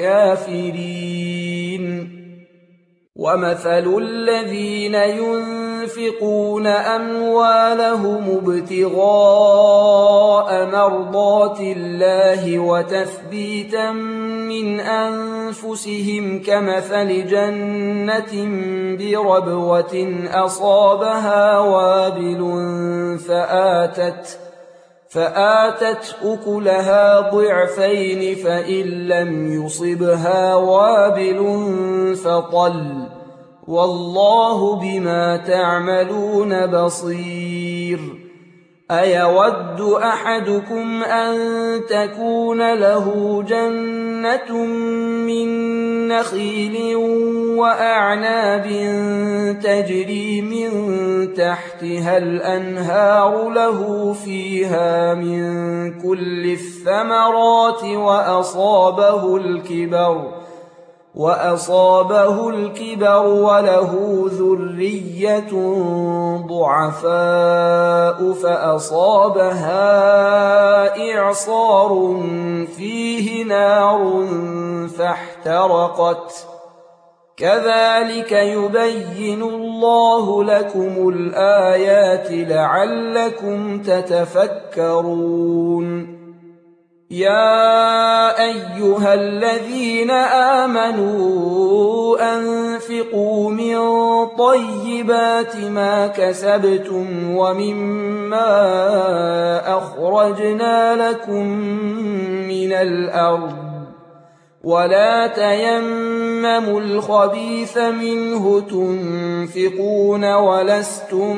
الكافرين. ومثل الذين ينفقون أموالهم ابتغاء مرضات الله وتثبيتا من أنفسهم كمثل جنة بربوة أصابها وابل فآتت فآتت أكلها ضعفين فإن لم يصبها وابل فطل والله بما تعملون بصير. أيود أحدكم أن تكون له جنة من نخيل وأعناب تجري من تحتها الأنهار له فيها من كل الثمرات وأصابه الكبر وأصابه الكبر وله ذرية ضعفاء فأصابها إعصار فيه نار فاحترقت كذلك يبين الله لكم الآيات لعلكم تتفكرون. يا أيها الذين آمنوا أنفقوا من طيبات ما كسبتم ومما أخرجنا لكم من الأرض ولا تيمموا الخبيث منه تنفقون ولستم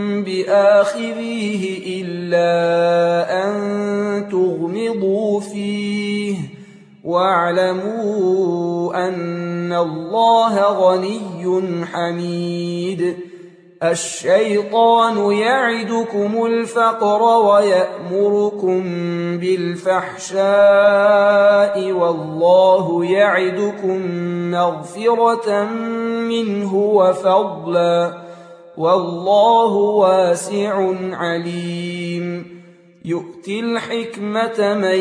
بآخذيه إلا أن تغمضوا فيه واعلموا أن الله غني حميد. الشيطان يعدكم الفقر ويأمركم بالفحشاء والله يعدكم مغفرة منه وفضلا والله واسع عليم. يؤتي الحكمة من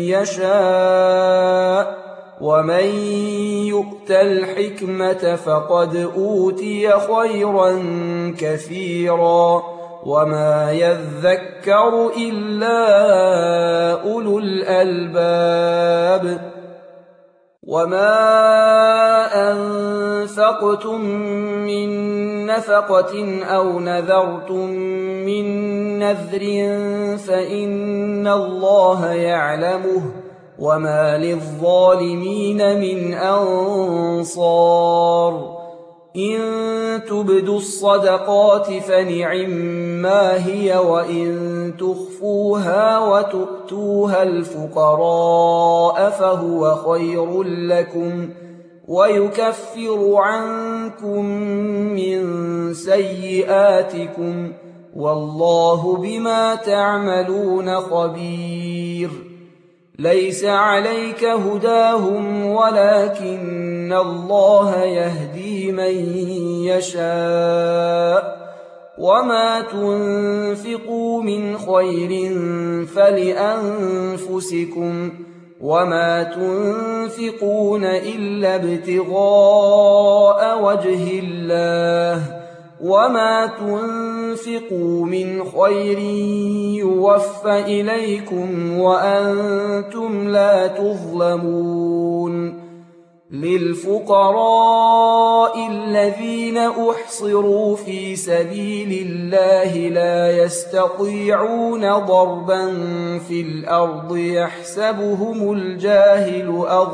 يشاء ومن يؤت الحكمة فقد أوتي خيرا كثيرا وما يذكر إلا أولو الألباب. وما أنفقتم من نفقة أو نذرتم من نذر فإن الله يعلمه وما للظالمين من أنصار. إن تبدوا الصدقات فنعما هي وإن تخفوها وتؤتوها الفقراء فهو خير لكم ويكفر عنكم من سيئاتكم والله بما تعملون خبير. ليس عليك هداهم ولكن الله يهدي من يشاء وما تنفقوا من خير فلأنفسكم وما تنفقون إلا ابتغاء وجه الله وما تنفقوا من خير يوفى إليكم وأنتم لا تظلمون. للفقراء الذين أحصروا في سبيل الله لا يستطيعون ضربا في الأرض يحسبهم الجاهل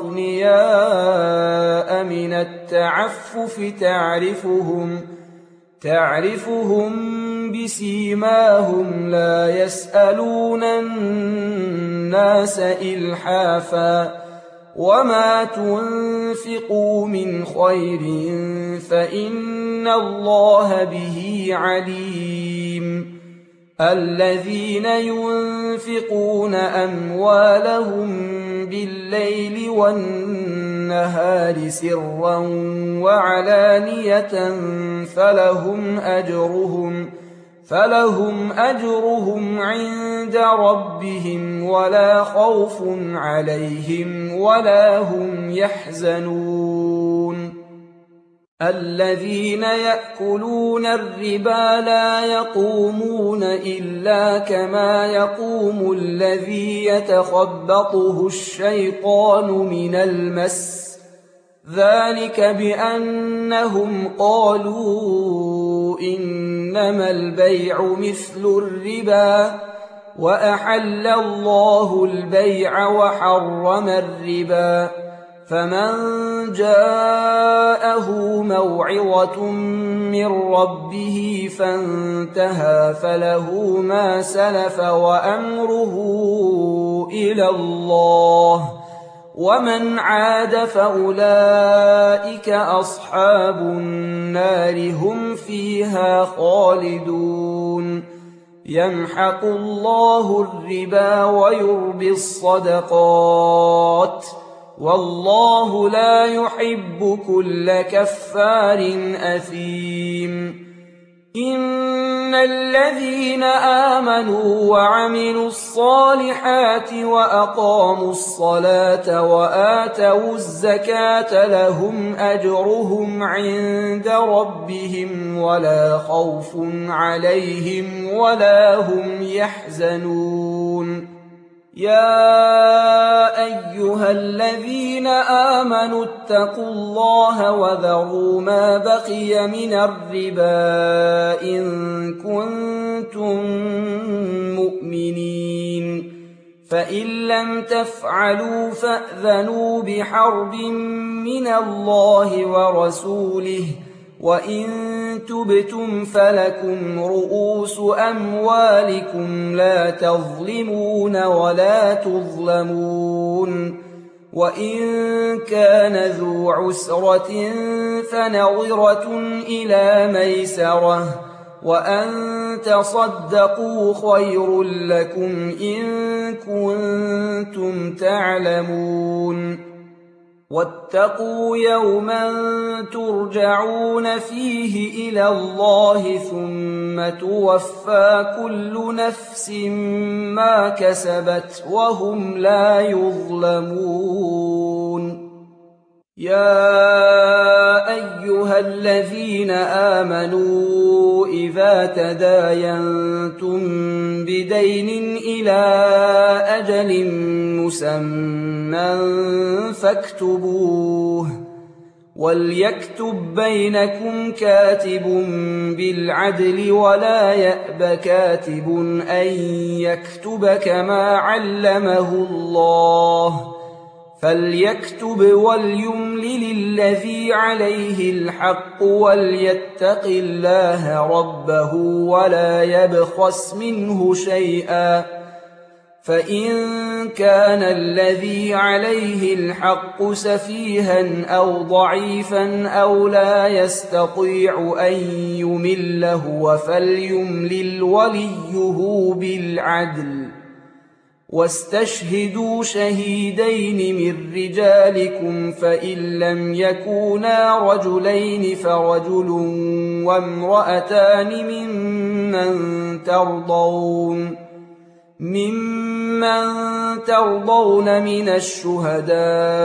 أغنياء من التعفف تعرفهم تعرفهم بسيماهم لا يسألون الناس إلحافا وما تنفقوا من خير فإن الله به عليم الذين ينفقون أموالهم بالليل والنهار سرا وعلانية فلهم أجرهم فلهم أجرهم عند ربهم ولا خوف عليهم ولا هم يحزنون الذين يأكلون الربا لا يقومون إلا كما يقوم الذي يتخبطه الشيطان من المس ذلك بأنهم قالوا إنما البيع مثل الربا وأحل الله البيع وحرم الربا فمن جاءه موعظة من ربه فانتهى فله ما سلف وأمره إلى الله ومن عاد فأولئك أصحاب النار هم فيها خالدون يمحق الله الربا ويربي الصدقات والله لا يحب كل كفار أثيم إن الذين آمنوا وعملوا الصالحات وأقاموا الصلاة وآتوا الزكاة لهم أجرهم عند ربهم ولا خوف عليهم ولا هم يحزنون يا أيها الذين آمنوا اتقوا الله وذروا ما بقي من الربا إن كنتم مؤمنين فإن لم تفعلوا فأذنوا بحرب من الله ورسوله وإن تبتم فلكم رؤوس أموالكم لا تظلمون ولا تظلمون وإن كان ذو عسرة فنظرة إلى ميسرة وأن تصدقوا خير لكم إن كنتم تعلمون واتقوا يوما ترجعون فيه إلى الله ثم توفى كل نفس ما كسبت وهم لا يظلمون يا أيها الذين آمنوا إذا تداينتم بدين إلى أجل مسمى فاكتبوه وليكتب بينكم كاتب بالعدل ولا يأب كاتب أن يكتب كما علمه الله فليكتب وليملل الذي عليه الحق وليتق الله ربه ولا يبخس منه شيئا فإن كان الذي عليه الحق سفيها أو ضعيفا أو لا يستطيع أن يمل هو فليملل وليه بالعدل واستشهدوا شهيدين من رجالكم فإن لم يكونا رجلين فرجل وامرأتان ممن ترضون ممن ترضون من الشهداء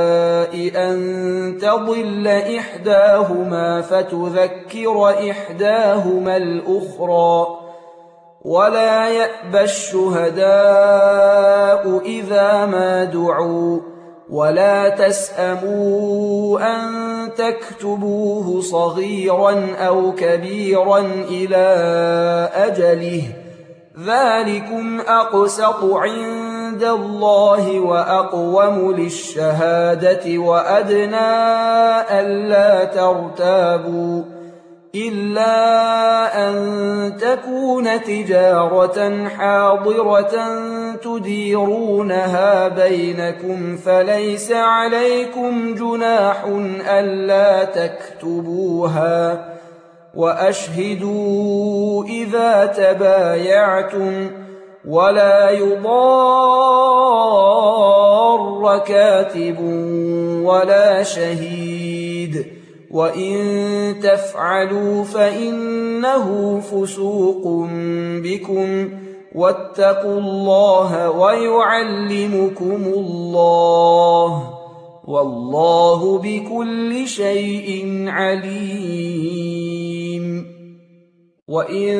أن تضل إحداهما فتذكر إحداهما الأخرى ولا يأبى الشهداء إذا ما دعوا ولا تسأموا أن تكتبوه صغيرا أو كبيرا إلى أجله، ذلكم أقسط عند الله وأقوم للشهادة وأدنى ألا ترتابوا، إلا أن تكون تجارة حاضرة تديرونها بينكم فليس عليكم جناح ألا تكتبوها، وأشهدوا إذا تبايعتم، ولا يضار كاتب ولا شهيد، وإن تفعلوا فإنه فسوق بكم، واتقوا الله ويعلمكم الله، والله بكل شيء عليم. وإن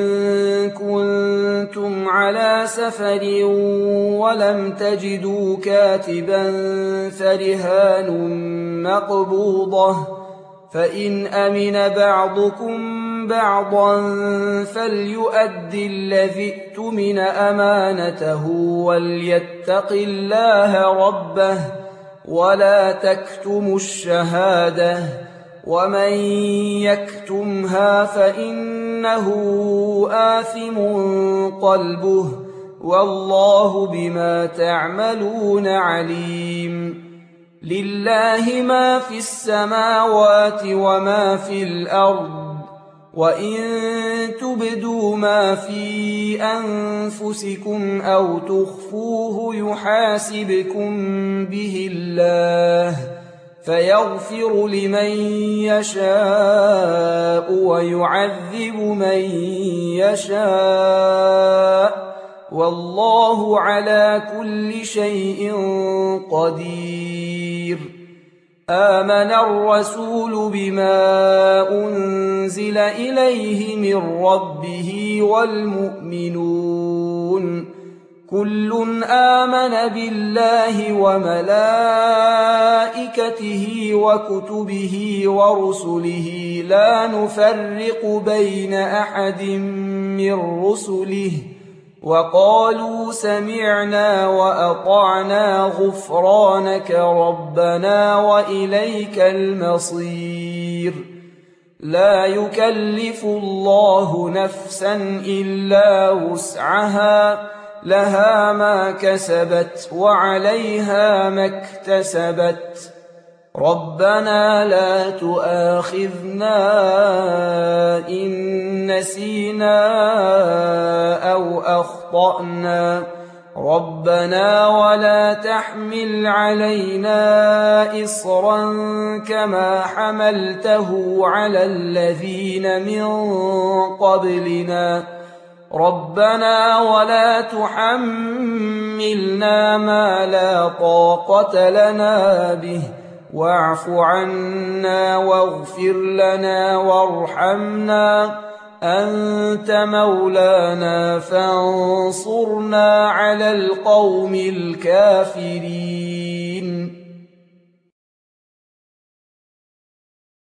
كنتم على سفر ولم تجدوا كاتبا فرهان مقبوضة، فإن أمن بعضكم بعضا فليؤد الذي اؤتمن أمانته وليتق الله ربه، ولا تكتموا الشهادة، ومن يكتمها فإنه آثم قلبه، والله بما تعملون عليم. لله ما في السماوات وما في الأرض، وإن تبدوا ما في أنفسكم أو تخفوه يحاسبكم به الله، فيغفر لمن يشاء ويعذب من يشاء، والله على كل شيء قدير. آمن الرسول بما أنزل إليه من ربه والمؤمنون كل آمن بالله وملائكته وكتبه ورسله لا نفرق بين أحد من رسله، وقالوا سمعنا وأطعنا غفرانك ربنا وإليك المصير. لا يكلف الله نفسا إلا وسعها، لها ما كسبت وعليها ما اكتسبت. ربنا لا تؤاخذنا إن نسينا أو أخطأنا، ربنا ولا تحمل علينا إصرا كما حملته على الذين من قبلنا، ربنا ولا تحملنا ما لا طاقة لنا به، واعف عنا واغفر لنا وارحمنا، أنت مولانا فانصرنا على القوم الكافرين.